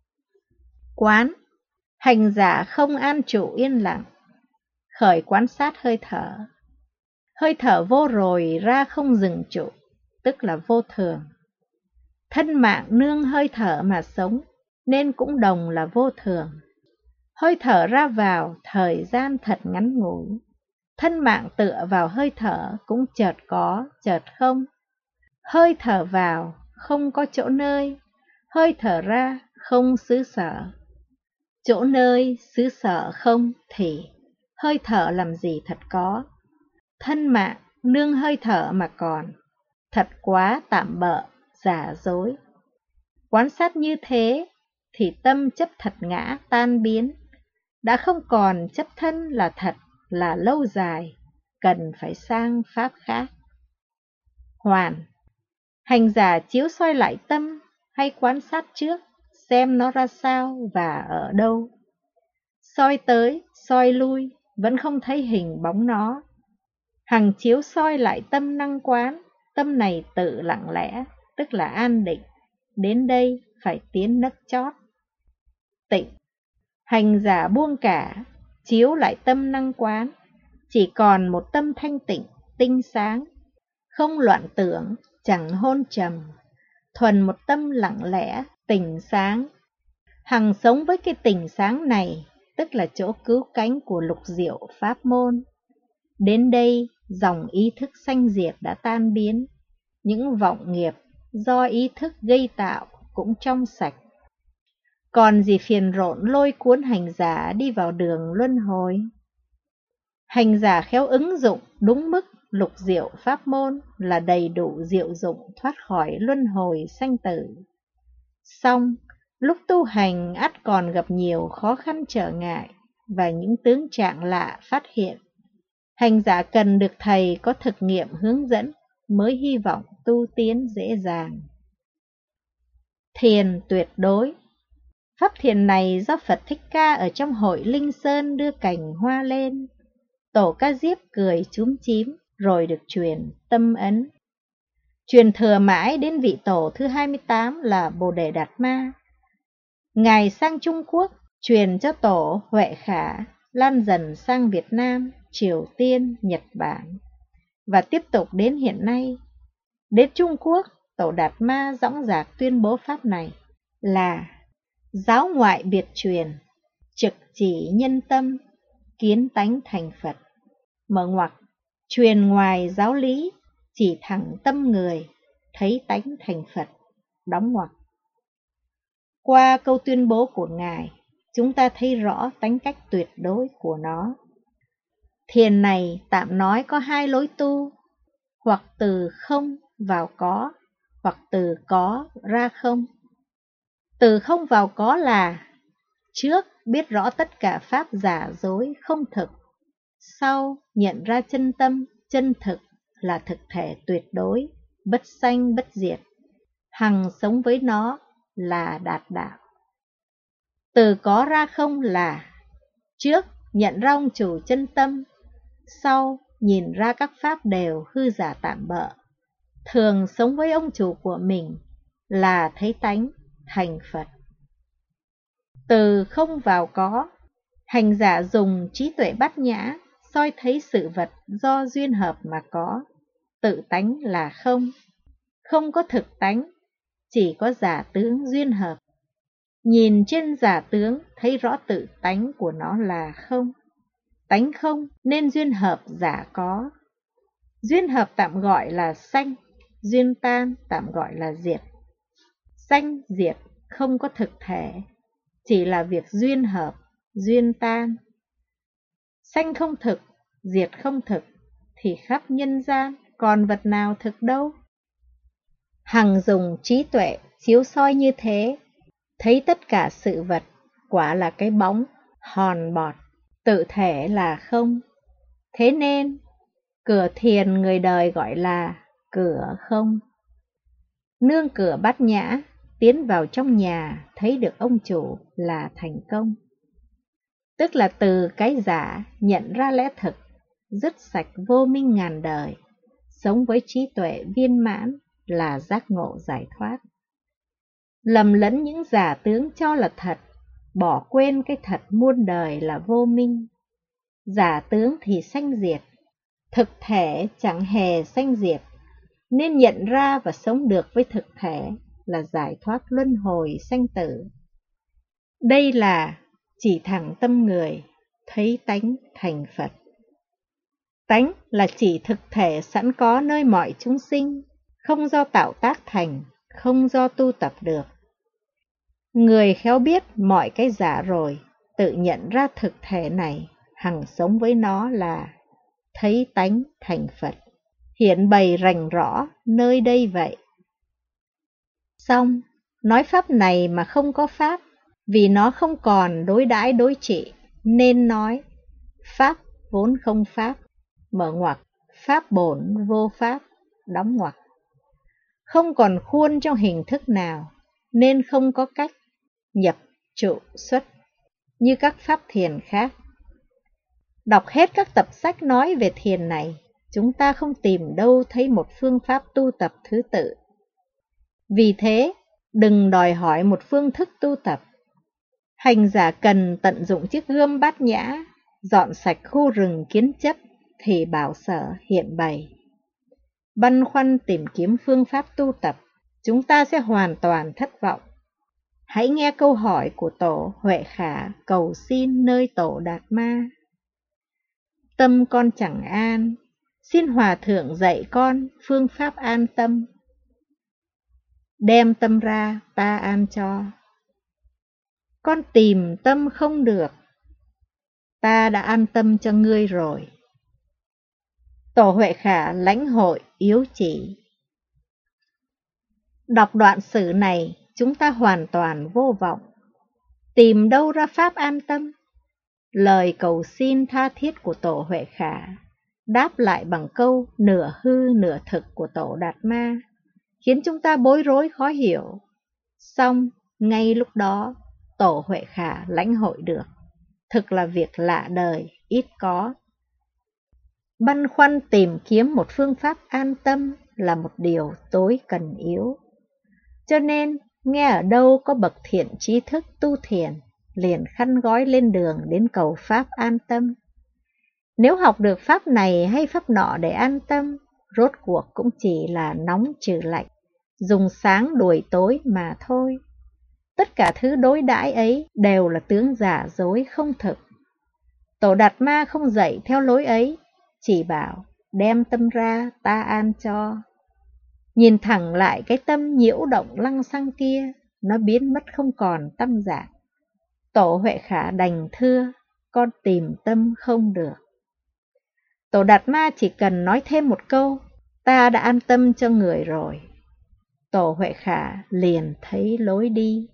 Quán, hành giả không an trụ yên lặng, khởi quan sát hơi thở. Hơi thở vô rồi ra không dừng trụ, tức là vô thường. Thân mạng nương hơi thở mà sống, nên cũng đồng là vô thường. Hơi thở ra vào, thời gian thật ngắn ngủi. Thân mạng tựa vào hơi thở cũng chợt có, chợt không. Hơi thở vào, không có chỗ nơi. Hơi thở ra, không xứ sở. Chỗ nơi, xứ sở không thì hơi thở làm gì thật có. Thân mạng nương hơi thở mà còn, thật quá tạm bợ, giả dối. Quan sát như thế thì tâm chấp thật ngã tan biến, đã không còn chấp thân là thật, là lâu dài, cần phải sang pháp khác. Hoàn, hành giả chiếu soi lại tâm hay quan sát trước, xem nó ra sao và ở đâu. Soi tới, soi lui, vẫn không thấy hình bóng nó. Hằng chiếu soi lại tâm năng quán, tâm này tự lặng lẽ, tức là an định. Đến đây phải tiến nấc chót. Tịnh, hành giả buông cả, chiếu lại tâm năng quán, chỉ còn một tâm thanh tịnh, tinh sáng, không loạn tưởng, chẳng hôn trầm, thuần một tâm lặng lẽ, tỉnh sáng. Hằng sống với cái tỉnh sáng này, tức là chỗ cứu cánh của lục diệu pháp môn. Đến đây, dòng ý thức sanh diệt đã tan biến, những vọng nghiệp do ý thức gây tạo cũng trong sạch. Còn gì phiền rộn lôi cuốn hành giả đi vào đường luân hồi? Hành giả khéo ứng dụng đúng mức lục diệu pháp môn là đầy đủ diệu dụng thoát khỏi luân hồi sanh tử. Song, lúc tu hành ắt còn gặp nhiều khó khăn trở ngại và những tướng trạng lạ phát hiện. Hành giả cần được thầy có thực nghiệm hướng dẫn mới hy vọng tu tiến dễ dàng. Thiền tuyệt đối. Pháp thiền này do Phật Thích Ca ở trong hội Linh Sơn đưa cành hoa lên. Tổ Ca Diếp cười chúm chím rồi được truyền tâm ấn. Truyền thừa mãi đến vị tổ thứ hai mươi tám là Bồ Đề Đạt Ma. Ngài sang Trung Quốc, truyền cho tổ Huệ Khả, lan dần sang Việt Nam, Triều Tiên, Nhật Bản, và tiếp tục đến hiện nay. Đến Trung Quốc, tổ Đạt Ma dõng dạc tuyên bố pháp này là giáo ngoại biệt truyền, trực chỉ nhân tâm, kiến tánh thành Phật. Mở ngoặc, truyền ngoài giáo lý, chỉ thẳng tâm người, thấy tánh thành Phật. Đóng ngoặc. Qua câu tuyên bố của Ngài, chúng ta thấy rõ tánh cách tuyệt đối của nó. Thiền này tạm nói có hai lối tu, hoặc từ không vào có, hoặc từ có ra không. Từ không vào có là trước biết rõ tất cả pháp giả dối không thực, sau nhận ra chân tâm, chân thực là thực thể tuyệt đối, bất sanh bất diệt, hằng sống với nó là đạt đạo. Từ có ra không là trước nhận ra ông chủ chân tâm, sau nhìn ra các pháp đều hư giả tạm bợ, thường sống với ông chủ của mình là thấy tánh thành Phật. Từ không vào có, hành giả dùng trí tuệ bát nhã soi thấy sự vật do duyên hợp mà có, tự tánh là không, không có thực tánh, chỉ có giả tướng duyên hợp. Nhìn trên giả tướng thấy rõ tự tánh của nó là không. Tánh không nên duyên hợp giả có. Duyên hợp tạm gọi là sanh, duyên tan tạm gọi là diệt. Sanh diệt không có thực thể, chỉ là việc duyên hợp, duyên tan. Sanh không thực, diệt không thực, thì khắp nhân gian còn vật nào thực đâu. Hằng dùng trí tuệ chiếu soi như thế, thấy tất cả sự vật quả là cái bóng, hòn bọt, tự thể là không. Thế nên, cửa thiền người đời gọi là cửa không. Nương cửa bát nhã, tiến vào trong nhà thấy được ông chủ là thành công. Tức là từ cái giả nhận ra lẽ thực, dứt sạch vô minh ngàn đời, sống với trí tuệ viên mãn là giác ngộ giải thoát. Lầm lẫn những giả tướng cho là thật, bỏ quên cái thật muôn đời là vô minh. Giả tướng thì sanh diệt, thực thể chẳng hề sanh diệt, nên nhận ra và sống được với thực thể là giải thoát luân hồi sanh tử. Đây là chỉ thẳng tâm người, thấy tánh thành Phật. Tánh là chỉ thực thể sẵn có nơi mọi chúng sinh, không do tạo tác thành, không do tu tập được. Người khéo biết mọi cái giả rồi, tự nhận ra thực thể này, hằng sống với nó là thấy tánh thành Phật, hiện bày rành rõ nơi đây vậy. Xong, nói pháp này mà không có pháp, vì nó không còn đối đãi đối trị, nên nói pháp vốn không pháp, mở ngoặc, pháp bổn vô pháp, đóng ngoặc. Không còn khuôn trong hình thức nào, nên không có cách nhập trụ xuất như các pháp thiền khác. Đọc hết các tập sách nói về thiền này, chúng ta không tìm đâu thấy một phương pháp tu tập thứ tự. Vì thế, đừng đòi hỏi một phương thức tu tập. Hành giả cần tận dụng chiếc gươm bát nhã, dọn sạch khu rừng kiến chấp thì bảo sở hiện bày. Băn khoăn tìm kiếm phương pháp tu tập, chúng ta sẽ hoàn toàn thất vọng. Hãy nghe câu hỏi của Tổ Huệ Khả cầu xin nơi Tổ Đạt Ma. Tâm con chẳng an, xin Hòa Thượng dạy con phương pháp an tâm. Đem tâm ra ta an cho. Con tìm tâm không được, ta đã an tâm cho ngươi rồi. Tổ Huệ Khả lãnh hội yếu chỉ. Đọc đoạn sử này, chúng ta hoàn toàn vô vọng. Tìm đâu ra pháp an tâm? Lời cầu xin tha thiết của Tổ Huệ Khả đáp lại bằng câu nửa hư nửa thực của Tổ Đạt Ma, khiến chúng ta bối rối khó hiểu. Xong, ngay lúc đó, Tổ Huệ Khả lãnh hội được. Thực là việc lạ đời, ít có. Băn khoăn tìm kiếm một phương pháp an tâm là một điều tối cần yếu. Cho nên, nghe ở đâu có bậc thiện trí thức tu thiền, liền khăn gói lên đường đến cầu pháp an tâm. Nếu học được pháp này hay pháp nọ để an tâm, rốt cuộc cũng chỉ là nóng trừ lạnh, dùng sáng đuổi tối mà thôi. Tất cả thứ đối đãi ấy đều là tướng giả dối không thực. Tổ Đạt Ma không dạy theo lối ấy, chỉ bảo đem tâm ra ta an cho. Nhìn thẳng lại cái tâm nhiễu động lăng xăng kia, nó biến mất không còn tâm dạng. Tổ Huệ Khả đành thưa, con tìm tâm không được. Tổ Đạt Ma chỉ cần nói thêm một câu, ta đã an tâm cho người rồi. Tổ Huệ Khả liền thấy lối đi.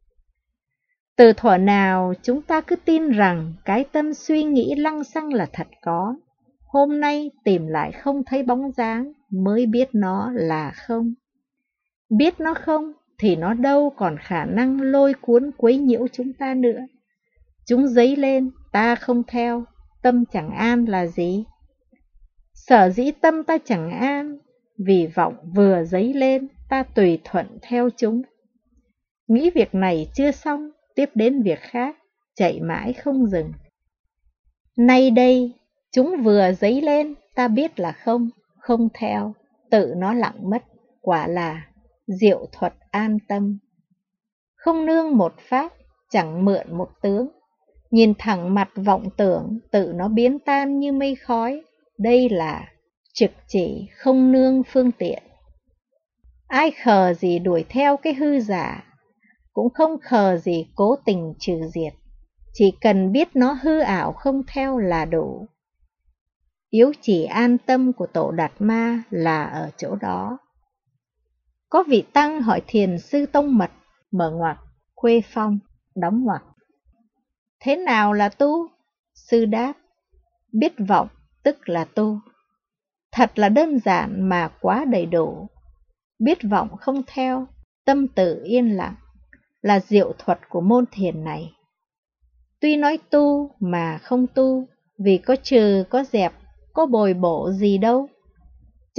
Từ thuở nào chúng ta cứ tin rằng cái tâm suy nghĩ lăng xăng là thật có, hôm nay tìm lại không thấy bóng dáng mới biết nó là không. Biết nó không thì nó đâu còn khả năng lôi cuốn quấy nhiễu chúng ta nữa. Chúng dấy lên, ta không theo, tâm chẳng an là gì? Sở dĩ tâm ta chẳng an, vì vọng vừa dấy lên, ta tùy thuận theo chúng. Nghĩ việc này chưa xong, tiếp đến việc khác, chạy mãi không dừng. Nay đây, chúng vừa dấy lên, ta biết là không, không theo, tự nó lặng mất, quả là diệu thuật an tâm. Không nương một pháp, chẳng mượn một tướng, nhìn thẳng mặt vọng tưởng, tự nó biến tan như mây khói, đây là trực chỉ không nương phương tiện. Ai khờ gì đuổi theo cái hư giả, cũng không khờ gì cố tình trừ diệt, chỉ cần biết nó hư ảo không theo là đủ. Yếu chỉ an tâm của Tổ Đạt Ma là ở chỗ đó. Có vị tăng hỏi thiền sư Tông Mật, mở ngoặc, Khuê Phong, đóng ngoặc. Thế nào là tu? Sư đáp, biết vọng tức là tu. Thật là đơn giản mà quá đầy đủ. Biết vọng không theo, tâm tự yên lặng, là diệu thuật của môn thiền này. Tuy nói tu mà không tu, vì có trừ, có dẹp, có bồi bổ gì đâu.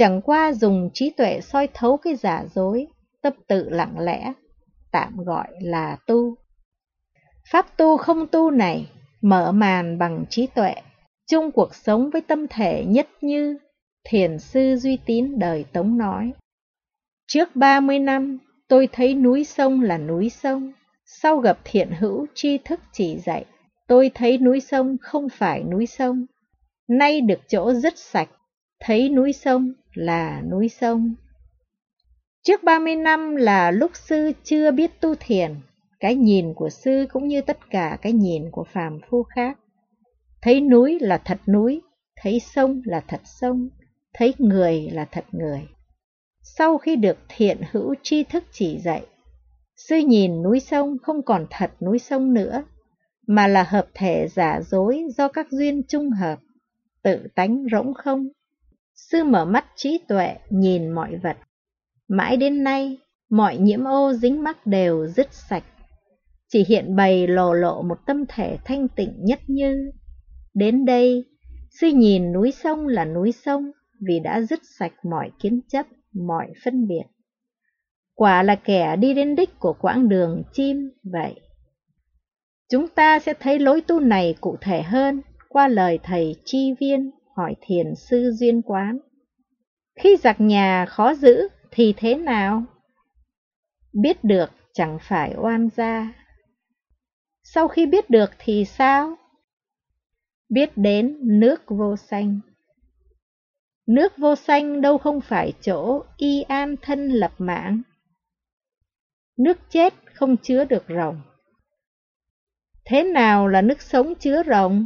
chẳng qua dùng trí tuệ soi thấu cái giả dối, tâm tự lặng lẽ, tạm gọi là tu. Pháp tu không tu này mở màn bằng trí tuệ, chung cuộc sống với tâm thể nhất như thiền sư Duy Tín đời Tống nói. Trước ba mươi năm, tôi thấy núi sông là núi sông, sau gặp thiện hữu tri thức chỉ dạy, tôi thấy núi sông không phải núi sông, nay được chỗ dứt sạch, thấy núi sông là núi sông. Trước ba mươi năm là lúc sư chưa biết tu thiền, cái nhìn của sư cũng như tất cả cái nhìn của phàm phu khác. Thấy núi là thật núi, thấy sông là thật sông, thấy người là thật người. Sau khi được thiện hữu tri thức chỉ dạy, sư nhìn núi sông không còn thật núi sông nữa, mà là hợp thể giả dối do các duyên chung hợp, tự tánh rỗng không. Sư mở mắt trí tuệ nhìn mọi vật. Mãi đến nay, mọi nhiễm ô dính mắc đều dứt sạch, chỉ hiện bày lồ lộ một tâm thể thanh tịnh nhất như. Đến đây, sư nhìn núi sông là núi sông vì đã dứt sạch mọi kiến chấp, mọi phân biệt. Quả là kẻ đi đến đích của quãng đường chim vậy. Chúng ta sẽ thấy lối tu này cụ thể hơn qua lời thầy Tri Viên hỏi thiền sư Duyên Quán. Khi giặc nhà khó giữ thì thế nào? Biết được chẳng phải oan gia. Sau khi biết được thì sao? Biết đến nước vô sanh. Nước vô sanh đâu không phải chỗ y an thân lập mạng. Nước chết không chứa được rồng. Thế nào là nước sống chứa rồng?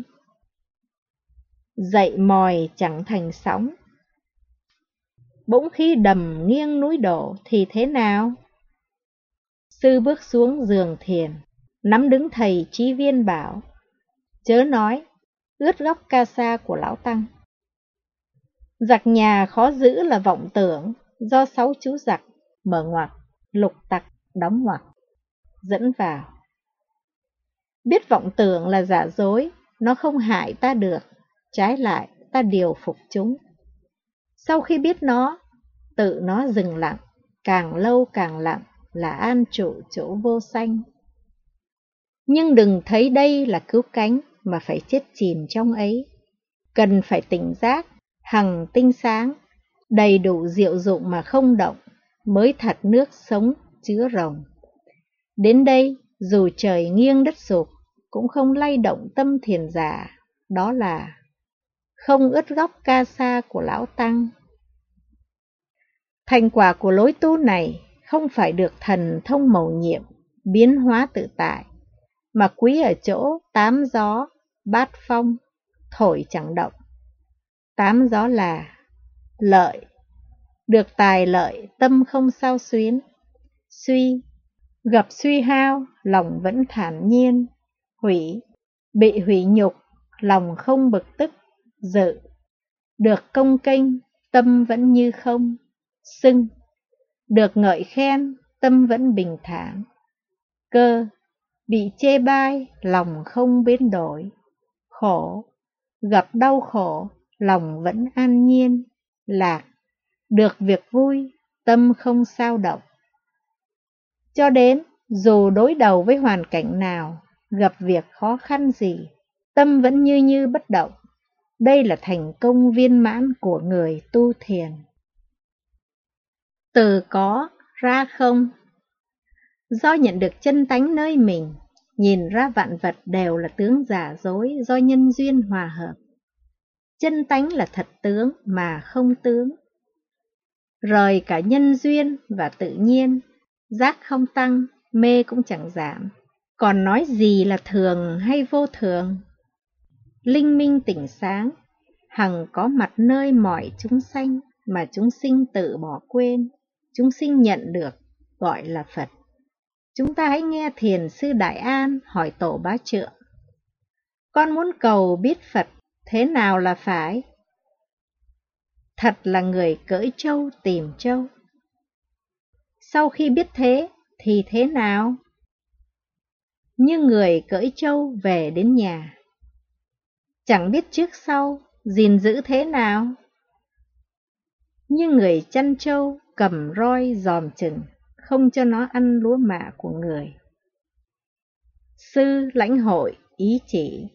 Dậy mòi chẳng thành sóng. Bỗng khi đầm nghiêng núi đổ thì thế nào? Sư bước xuống giường thiền, nắm đứng thầy Chí Viên bảo, chớ nói, ướt góc ca sa của lão tăng. Giặc nhà khó giữ là vọng tưởng, do sáu chú giặc, mở ngoặc, lục tặc, đóng ngoặc, dẫn vào. Biết vọng tưởng là giả dối, nó không hại ta được, trái lại ta điều phục chúng. Sau khi biết nó, tự nó dừng lặng, càng lâu càng lặng là an trụ chỗ vô sanh. Nhưng đừng thấy đây là cứu cánh mà phải chết chìm trong ấy. Cần phải tỉnh giác, hằng tinh sáng, đầy đủ diệu dụng mà không động, mới thật nước sống chứa rồng. Đến đây, dù trời nghiêng đất sụp, cũng không lay động tâm thiền giả, đó là không ướt góc ca sa của lão tăng. Thành quả của lối tu này không phải được thần thông mầu nhiệm, biến hóa tự tại, mà quý ở chỗ tám gió, bát phong, thổi chẳng động. Tám gió là lợi, được tài lợi, tâm không sao xuyến, suy, gặp suy hao, lòng vẫn thản nhiên, hủy, bị hủy nhục, lòng không bực tức, dự, được công kênh, tâm vẫn như không, xưng, được ngợi khen, tâm vẫn bình thản, cơ, bị chê bai, lòng không biến đổi, khổ, gặp đau khổ, lòng vẫn an nhiên, lạc, được việc vui, tâm không sao động. Cho đến, dù đối đầu với hoàn cảnh nào, gặp việc khó khăn gì, tâm vẫn như như bất động. Đây là thành công viên mãn của người tu thiền. Từ có ra không. Do nhận được chân tánh nơi mình, nhìn ra vạn vật đều là tướng giả dối do nhân duyên hòa hợp. Chân tánh là thật tướng mà không tướng. Rời cả nhân duyên và tự nhiên, giác không tăng, mê cũng chẳng giảm. Còn nói gì là thường hay vô thường? Linh minh tỉnh sáng, hằng có mặt nơi mọi chúng sanh mà chúng sinh tự bỏ quên, chúng sinh nhận được, gọi là Phật. Chúng ta hãy nghe Thiền sư Đại An hỏi Tổ Bá Trượng. Con muốn cầu biết Phật, thế nào là phải? Thật là người cưỡi trâu tìm trâu. Sau khi biết thế, thì thế nào? Như người cưỡi trâu về đến nhà, chẳng biết trước sau, gìn giữ thế nào? như người chăn trâu cầm roi dòm chừng, không cho nó ăn lúa mạ của người. Sư lãnh hội ý chỉ: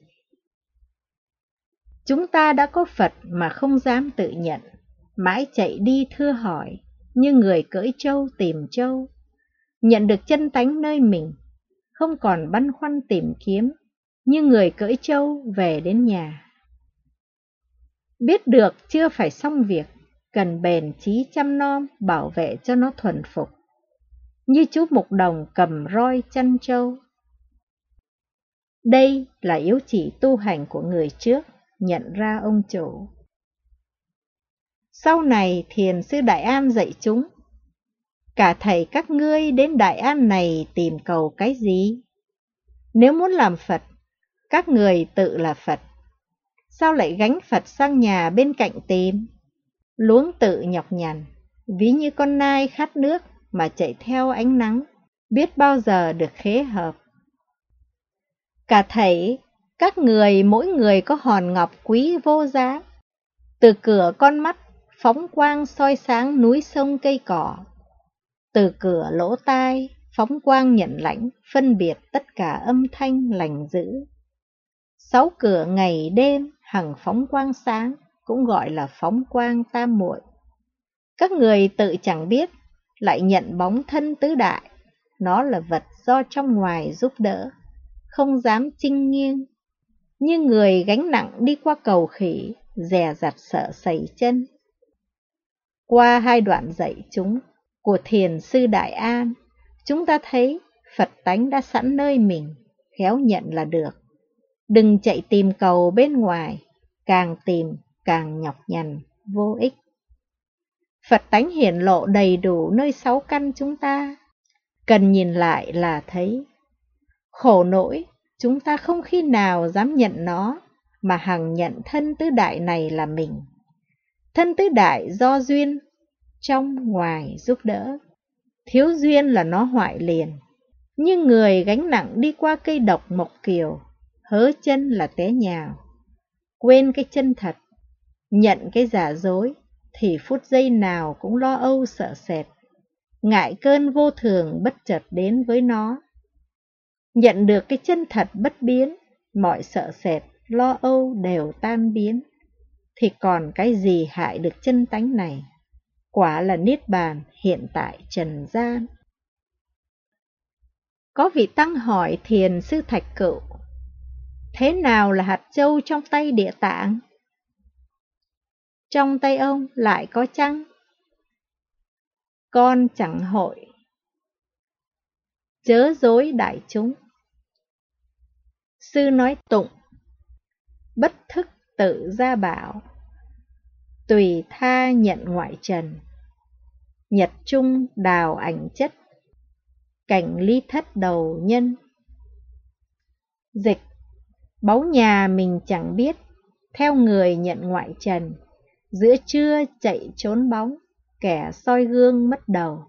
chúng ta đã có Phật mà không dám tự nhận, mãi chạy đi thưa hỏi, như người cưỡi trâu tìm trâu. Nhận được chân tánh nơi mình, không còn băn khoăn tìm kiếm, như người cưỡi trâu về đến nhà. Biết được chưa phải xong việc, cần bền chí chăm nom bảo vệ cho nó thuần phục, như chú mục đồng cầm roi chăn trâu. Đây là yếu chỉ tu hành của người trước, nhận ra ông chủ. Sau này Thiền sư Đại An dạy chúng: cả thầy các ngươi đến Đại An này tìm cầu cái gì? Nếu muốn làm Phật, các người tự là Phật, sao lại gánh Phật sang nhà bên cạnh tìm? Luống tự nhọc nhằn, ví như con nai khát nước mà chạy theo ánh nắng, biết bao giờ được khế hợp. Cả thảy, các người mỗi người có hòn ngọc quý vô giá, từ cửa con mắt phóng quang soi sáng núi sông cây cỏ, từ cửa lỗ tai phóng quang nhận lãnh phân biệt tất cả âm thanh lành dữ. Sáu cửa ngày đêm hằng phóng quang sáng, cũng gọi là phóng quang tam muội. Các người tự chẳng biết, lại nhận bóng thân tứ đại, nó là vật do trong ngoài giúp đỡ, không dám chinh nghiêng, như người gánh nặng đi qua cầu khỉ, dè dặt sợ sẩy chân. Qua hai đoạn dạy chúng của Thiền sư Đại An, chúng ta thấy Phật tánh đã sẵn nơi mình, khéo nhận là được. Đừng chạy tìm cầu bên ngoài, càng tìm càng nhọc nhằn, vô ích. Phật tánh hiển lộ đầy đủ nơi sáu căn chúng ta, cần nhìn lại là thấy. Khổ nỗi, chúng ta không khi nào dám nhận nó, mà hằng nhận thân tứ đại này là mình. Thân tứ đại do duyên, trong ngoài giúp đỡ. Thiếu duyên là nó hoại liền, như người gánh nặng đi qua cây độc mộc kiều, hớ chân là té nhào. Quên cái chân thật, nhận cái giả dối, thì phút giây nào cũng lo âu sợ sệt, ngại cơn vô thường bất chợt đến với nó. Nhận được cái chân thật bất biến, mọi sợ sệt, lo âu đều tan biến, thì còn cái gì hại được chân tánh này? Quả là niết bàn hiện tại trần gian. Có vị tăng hỏi Thiền sư Thạch Cựu: thế nào là hạt châu trong tay Địa Tạng? Trong tay ông lại có chăng? Con chẳng hội. Chớ dối đại chúng. Sư nói tụng: bất thức tự gia bảo, tùy tha nhận ngoại trần. Nhật trung đào ảnh chất, cảnh ly thất đầu nhân. Dịch: báu nhà mình chẳng biết, theo người nhận ngoại trần. Giữa trưa chạy trốn bóng, kẻ soi gương mất đầu.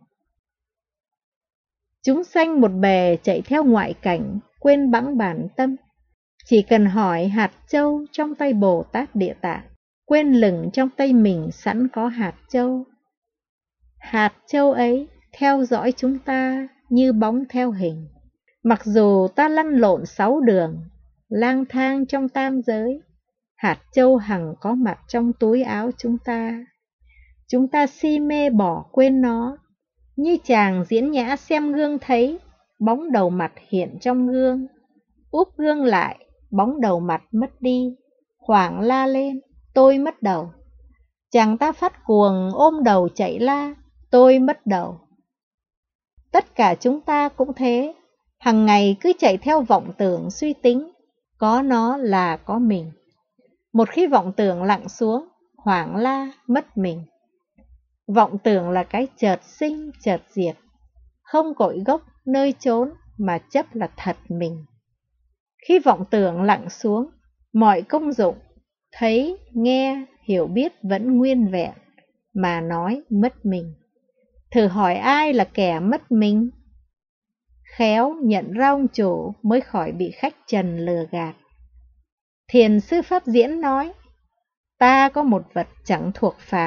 Chúng sanh một bề chạy theo ngoại cảnh, quên bẵng bản tâm. Chỉ cần hỏi hạt châu trong tay Bồ Tát Địa Tạng, quên lửng trong tay mình sẵn có hạt châu. Hạt châu ấy theo dõi chúng ta như bóng theo hình. Mặc dù ta lăn lộn sáu đường, lang thang trong tam giới, hạt châu hằng có mặt trong túi áo chúng ta. Chúng ta si mê bỏ quên nó, như chàng diễn nhã xem gương thấy, bóng đầu mặt hiện trong gương. Úp gương lại, bóng đầu mặt mất đi, hoảng la lên, tôi mất đầu. Chàng ta phát cuồng ôm đầu chạy la, tôi mất đầu. Tất cả chúng ta cũng thế, hằng ngày cứ chạy theo vọng tưởng suy tính, có nó là có mình. Một khi vọng tưởng lặng xuống, hoảng la, mất mình. Vọng tưởng là cái chợt sinh, chợt diệt, không cội gốc nơi chốn mà chấp là thật mình. Khi vọng tưởng lặng xuống, mọi công dụng, thấy, nghe, hiểu biết vẫn nguyên vẹn, mà nói mất mình. Thử hỏi ai là kẻ mất mình? Khéo nhận ra ông chủ mới khỏi bị khách trần lừa gạt. Thiền sư Pháp Diễn nói: ta có một vật chẳng thuộc phàm,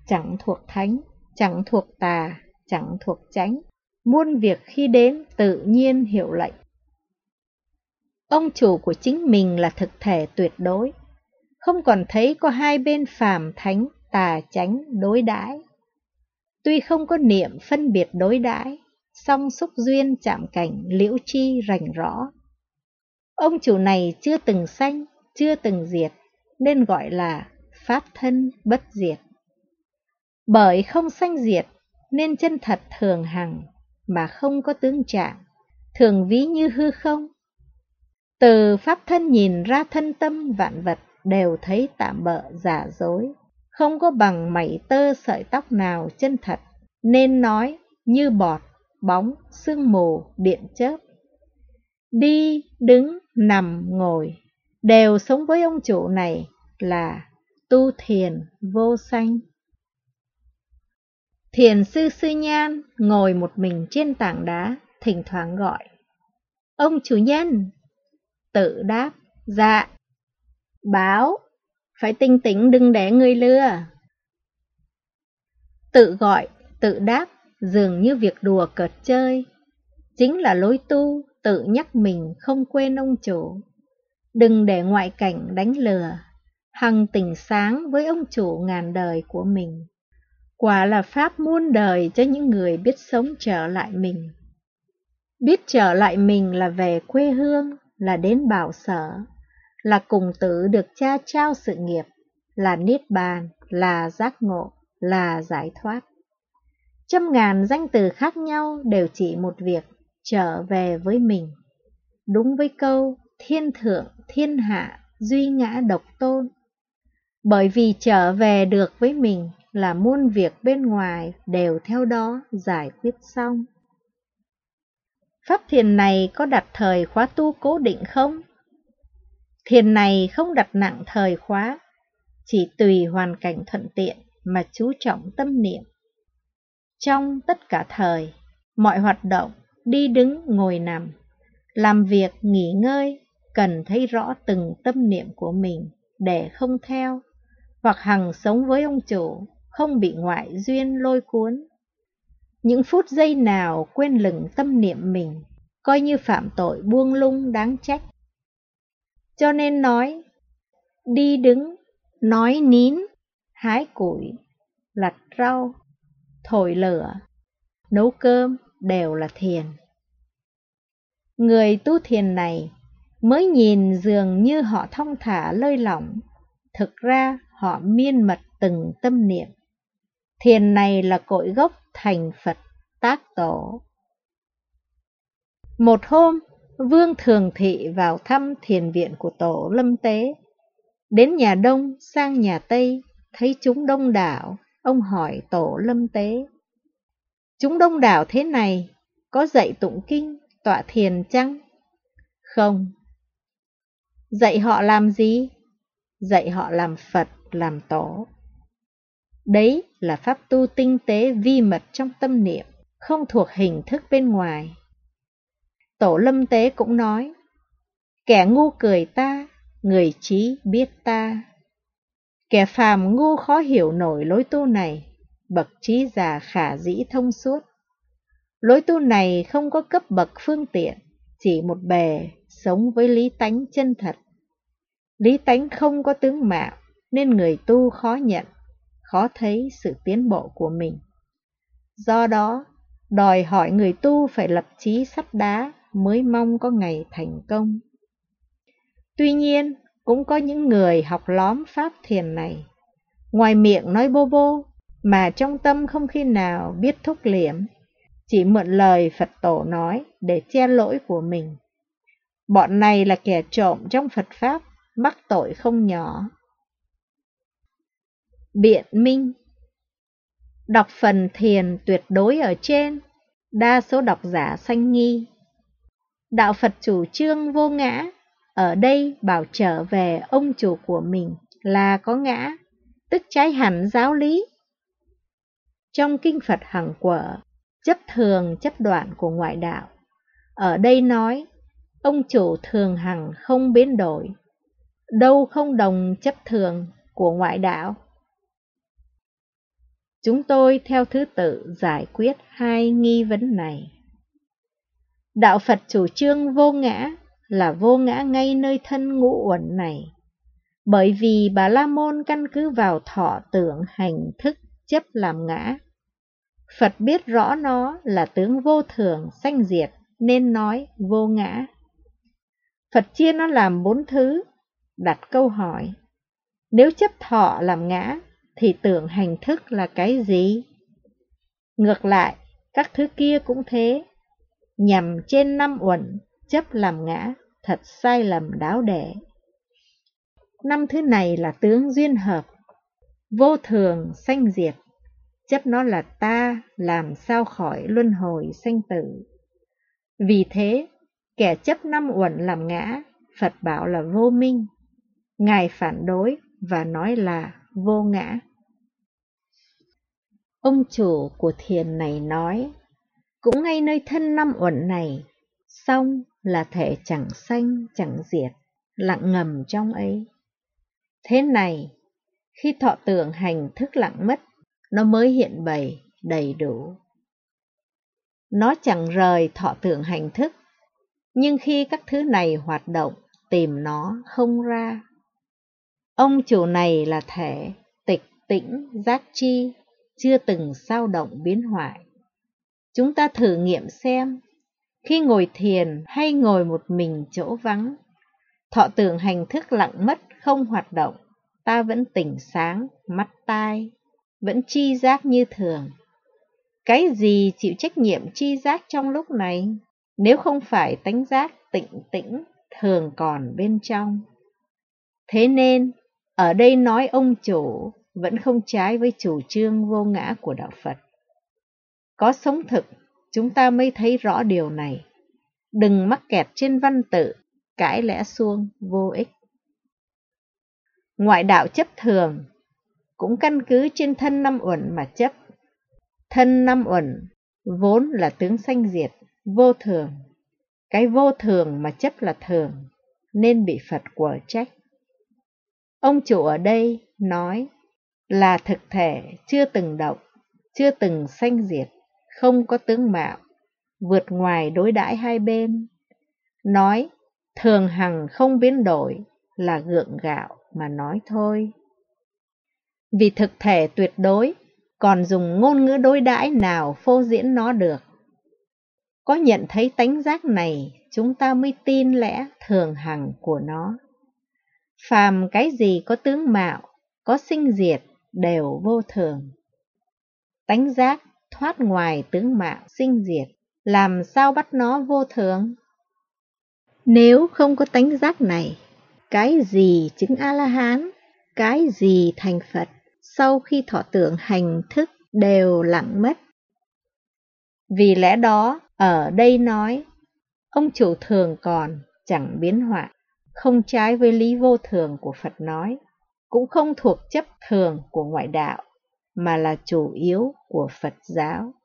chẳng thuộc thánh, chẳng thuộc tà, chẳng thuộc chánh, muôn việc khi đến tự nhiên hiệu lệnh. Ông chủ của chính mình là thực thể tuyệt đối, không còn thấy có hai bên phàm thánh, tà chánh đối đãi. Tuy không có niệm phân biệt đối đãi, song xúc duyên chạm cảnh liễu chi rành rõ. Ông chủ này chưa từng sanh, chưa từng diệt, nên gọi là pháp thân bất diệt. Bởi không sanh diệt, nên chân thật thường hằng, mà không có tướng trạng, thường ví như hư không. Từ pháp thân nhìn ra thân tâm vạn vật đều thấy tạm bợ giả dối, không có bằng mảy tơ sợi tóc nào chân thật, nên nói như bọt, bóng, sương mù, điện chớp. Đi, đứng, nằm, ngồi, đều sống với ông chủ này là tu thiền vô sanh. Thiền sư Sư Nhan ngồi một mình trên tảng đá, thỉnh thoảng gọi: "Ông chủ nhân!" Tự đáp: "Dạ." Báo: "Phải tinh tĩnh, đừng để người lừa." Tự gọi, tự đáp dường như việc đùa cợt chơi, chính là lối tu tự nhắc mình không quên ông chủ. Đừng để ngoại cảnh đánh lừa, hằng tỉnh sáng với ông chủ ngàn đời của mình. Quả là pháp muôn đời cho những người biết sống trở lại mình. Biết trở lại mình là về quê hương, là đến bảo sở, là cùng tử được cha trao sự nghiệp, là niết bàn, là giác ngộ, là giải thoát. Trăm ngàn danh từ khác nhau đều chỉ một việc: trở về với mình. Đúng với câu thiên thượng thiên hạ duy ngã độc tôn. Bởi vì trở về được với mình là muôn việc bên ngoài đều theo đó giải quyết xong. Pháp thiền này có đặt thời khóa tu cố định không? Thiền này không đặt nặng thời khóa, chỉ tùy hoàn cảnh thuận tiện mà chú trọng tâm niệm. Trong tất cả thời, mọi hoạt động, đi đứng ngồi nằm, làm việc nghỉ ngơi, cần thấy rõ từng tâm niệm của mình để không theo, hoặc hằng sống với ông chủ, không bị ngoại duyên lôi cuốn. Những phút giây nào quên lửng tâm niệm mình, coi như phạm tội buông lung đáng trách. Cho nên nói, đi đứng, nói nín, hái củi, lặt rau, thổi lửa, nấu cơm đều là thiền. Người tu thiền này mới nhìn dường như họ thong thả lơi lỏng, thực ra họ miên mật từng tâm niệm. Thiền này là cội gốc thành Phật tác tổ. Một hôm, Vương Thường Thị vào thăm thiền viện của Tổ Lâm Tế. Đến nhà Đông sang nhà Tây, thấy chúng đông đảo, ông hỏi Tổ Lâm Tế: "Chúng đông đảo thế này, có dạy tụng kinh, tọa thiền chăng?" "Không." "Dạy họ làm gì?" "Dạy họ làm Phật, làm Tổ." Đấy là pháp tu tinh tế vi mật trong tâm niệm, không thuộc hình thức bên ngoài. Tổ Lâm Tế cũng nói: "Kẻ ngu cười ta, người trí biết ta." Kẻ phàm ngu khó hiểu nổi lối tu này, bậc trí già khả dĩ thông suốt. Lối tu này không có cấp bậc phương tiện, chỉ một bề sống với lý tánh chân thật. Lý tánh không có tướng mạo, nên người tu khó nhận, khó thấy sự tiến bộ của mình. Do đó, đòi hỏi người tu phải lập chí sắt đá mới mong có ngày thành công. Tuy nhiên, cũng có những người học lóm pháp thiền này, ngoài miệng nói bô bô, mà trong tâm không khi nào biết thúc liễm, chỉ mượn lời Phật Tổ nói để che lỗi của mình. Bọn này là kẻ trộm trong Phật Pháp, mắc tội không nhỏ. Biện minh: đọc phần thiền tuyệt đối ở trên, đa số độc giả sanh nghi. Đạo Phật chủ trương vô ngã, ở đây bảo trở về ông chủ của mình là có ngã, tức trái hẳn giáo lý. Trong kinh Phật Hằng Quở, chấp thường chấp đoạn của ngoại đạo, ở đây nói ông chủ thường hằng không biến đổi, đâu không đồng chấp thường của ngoại đạo. Chúng tôi theo thứ tự giải quyết hai nghi vấn này. Đạo Phật chủ trương vô ngã là vô ngã ngay nơi thân ngũ uẩn này, bởi vì Bà La Môn căn cứ vào thọ tưởng hành thức chấp làm ngã. Phật biết rõ nó là tướng vô thường sanh diệt nên nói vô ngã. Phật chia nó làm bốn thứ, đặt câu hỏi: nếu chấp thọ làm ngã thì tưởng hành thức là cái gì? Ngược lại, các thứ kia cũng thế, nhằm trên năm uẩn chấp làm ngã, thật sai lầm đáo để. Năm thứ này là tướng duyên hợp, vô thường sanh diệt, chấp nó là ta, làm sao khỏi luân hồi sanh tử. Vì thế, kẻ chấp năm uẩn làm ngã, Phật bảo là vô minh. Ngài phản đối và nói là vô ngã. Ông chủ của thiền này nói, cũng ngay nơi thân năm uẩn này, song là thể chẳng sanh chẳng diệt, lặng ngầm trong ấy. Thế này, khi thọ tưởng hành thức lặng mất, nó mới hiện bày đầy đủ. Nó chẳng rời thọ tưởng hành thức, nhưng khi các thứ này hoạt động, tìm nó không ra. Ông chủ này là thể tịch tĩnh giác chi, chưa từng xao động biến hoại. Chúng ta thử nghiệm xem, khi ngồi thiền hay ngồi một mình chỗ vắng, thọ tưởng hành thức lặng mất không hoạt động, ta vẫn tỉnh sáng, mắt tai, vẫn tri giác như thường. Cái gì chịu trách nhiệm tri giác trong lúc này, nếu không phải tánh giác tịnh tĩnh thường còn bên trong? Thế nên, ở đây nói ông chủ vẫn không trái với chủ trương vô ngã của Đạo Phật. Có sống thực, chúng ta mới thấy rõ điều này. Đừng mắc kẹt trên văn tự, cãi lẽ suông vô ích. Ngoại đạo chấp thường cũng căn cứ trên thân năm uẩn mà chấp. Thân năm uẩn vốn là tướng sanh diệt, vô thường. Cái vô thường mà chấp là thường, nên bị Phật quở trách. Ông chủ ở đây nói là thực thể chưa từng động, chưa từng sanh diệt, không có tướng mạo, vượt ngoài đối đãi hai bên. Nói thường hằng không biến đổi là gượng gạo mà nói thôi. Vì thực thể tuyệt đối, còn dùng ngôn ngữ đối đãi nào phô diễn nó được. Có nhận thấy tánh giác này, chúng ta mới tin lẽ thường hằng của nó. Phàm cái gì có tướng mạo, có sinh diệt, đều vô thường. Tánh giác thoát ngoài tướng mạo sinh diệt, làm sao bắt nó vô thường? Nếu không có tánh giác này, cái gì chứng A-la-hán, cái gì thành Phật, sau khi thọ tưởng hành thức đều lặng mất. Vì lẽ đó, ở đây nói, ông chủ thường còn, chẳng biến hoại, không trái với lý vô thường của Phật nói, cũng không thuộc chấp thường của ngoại đạo, mà là chủ yếu của Phật giáo.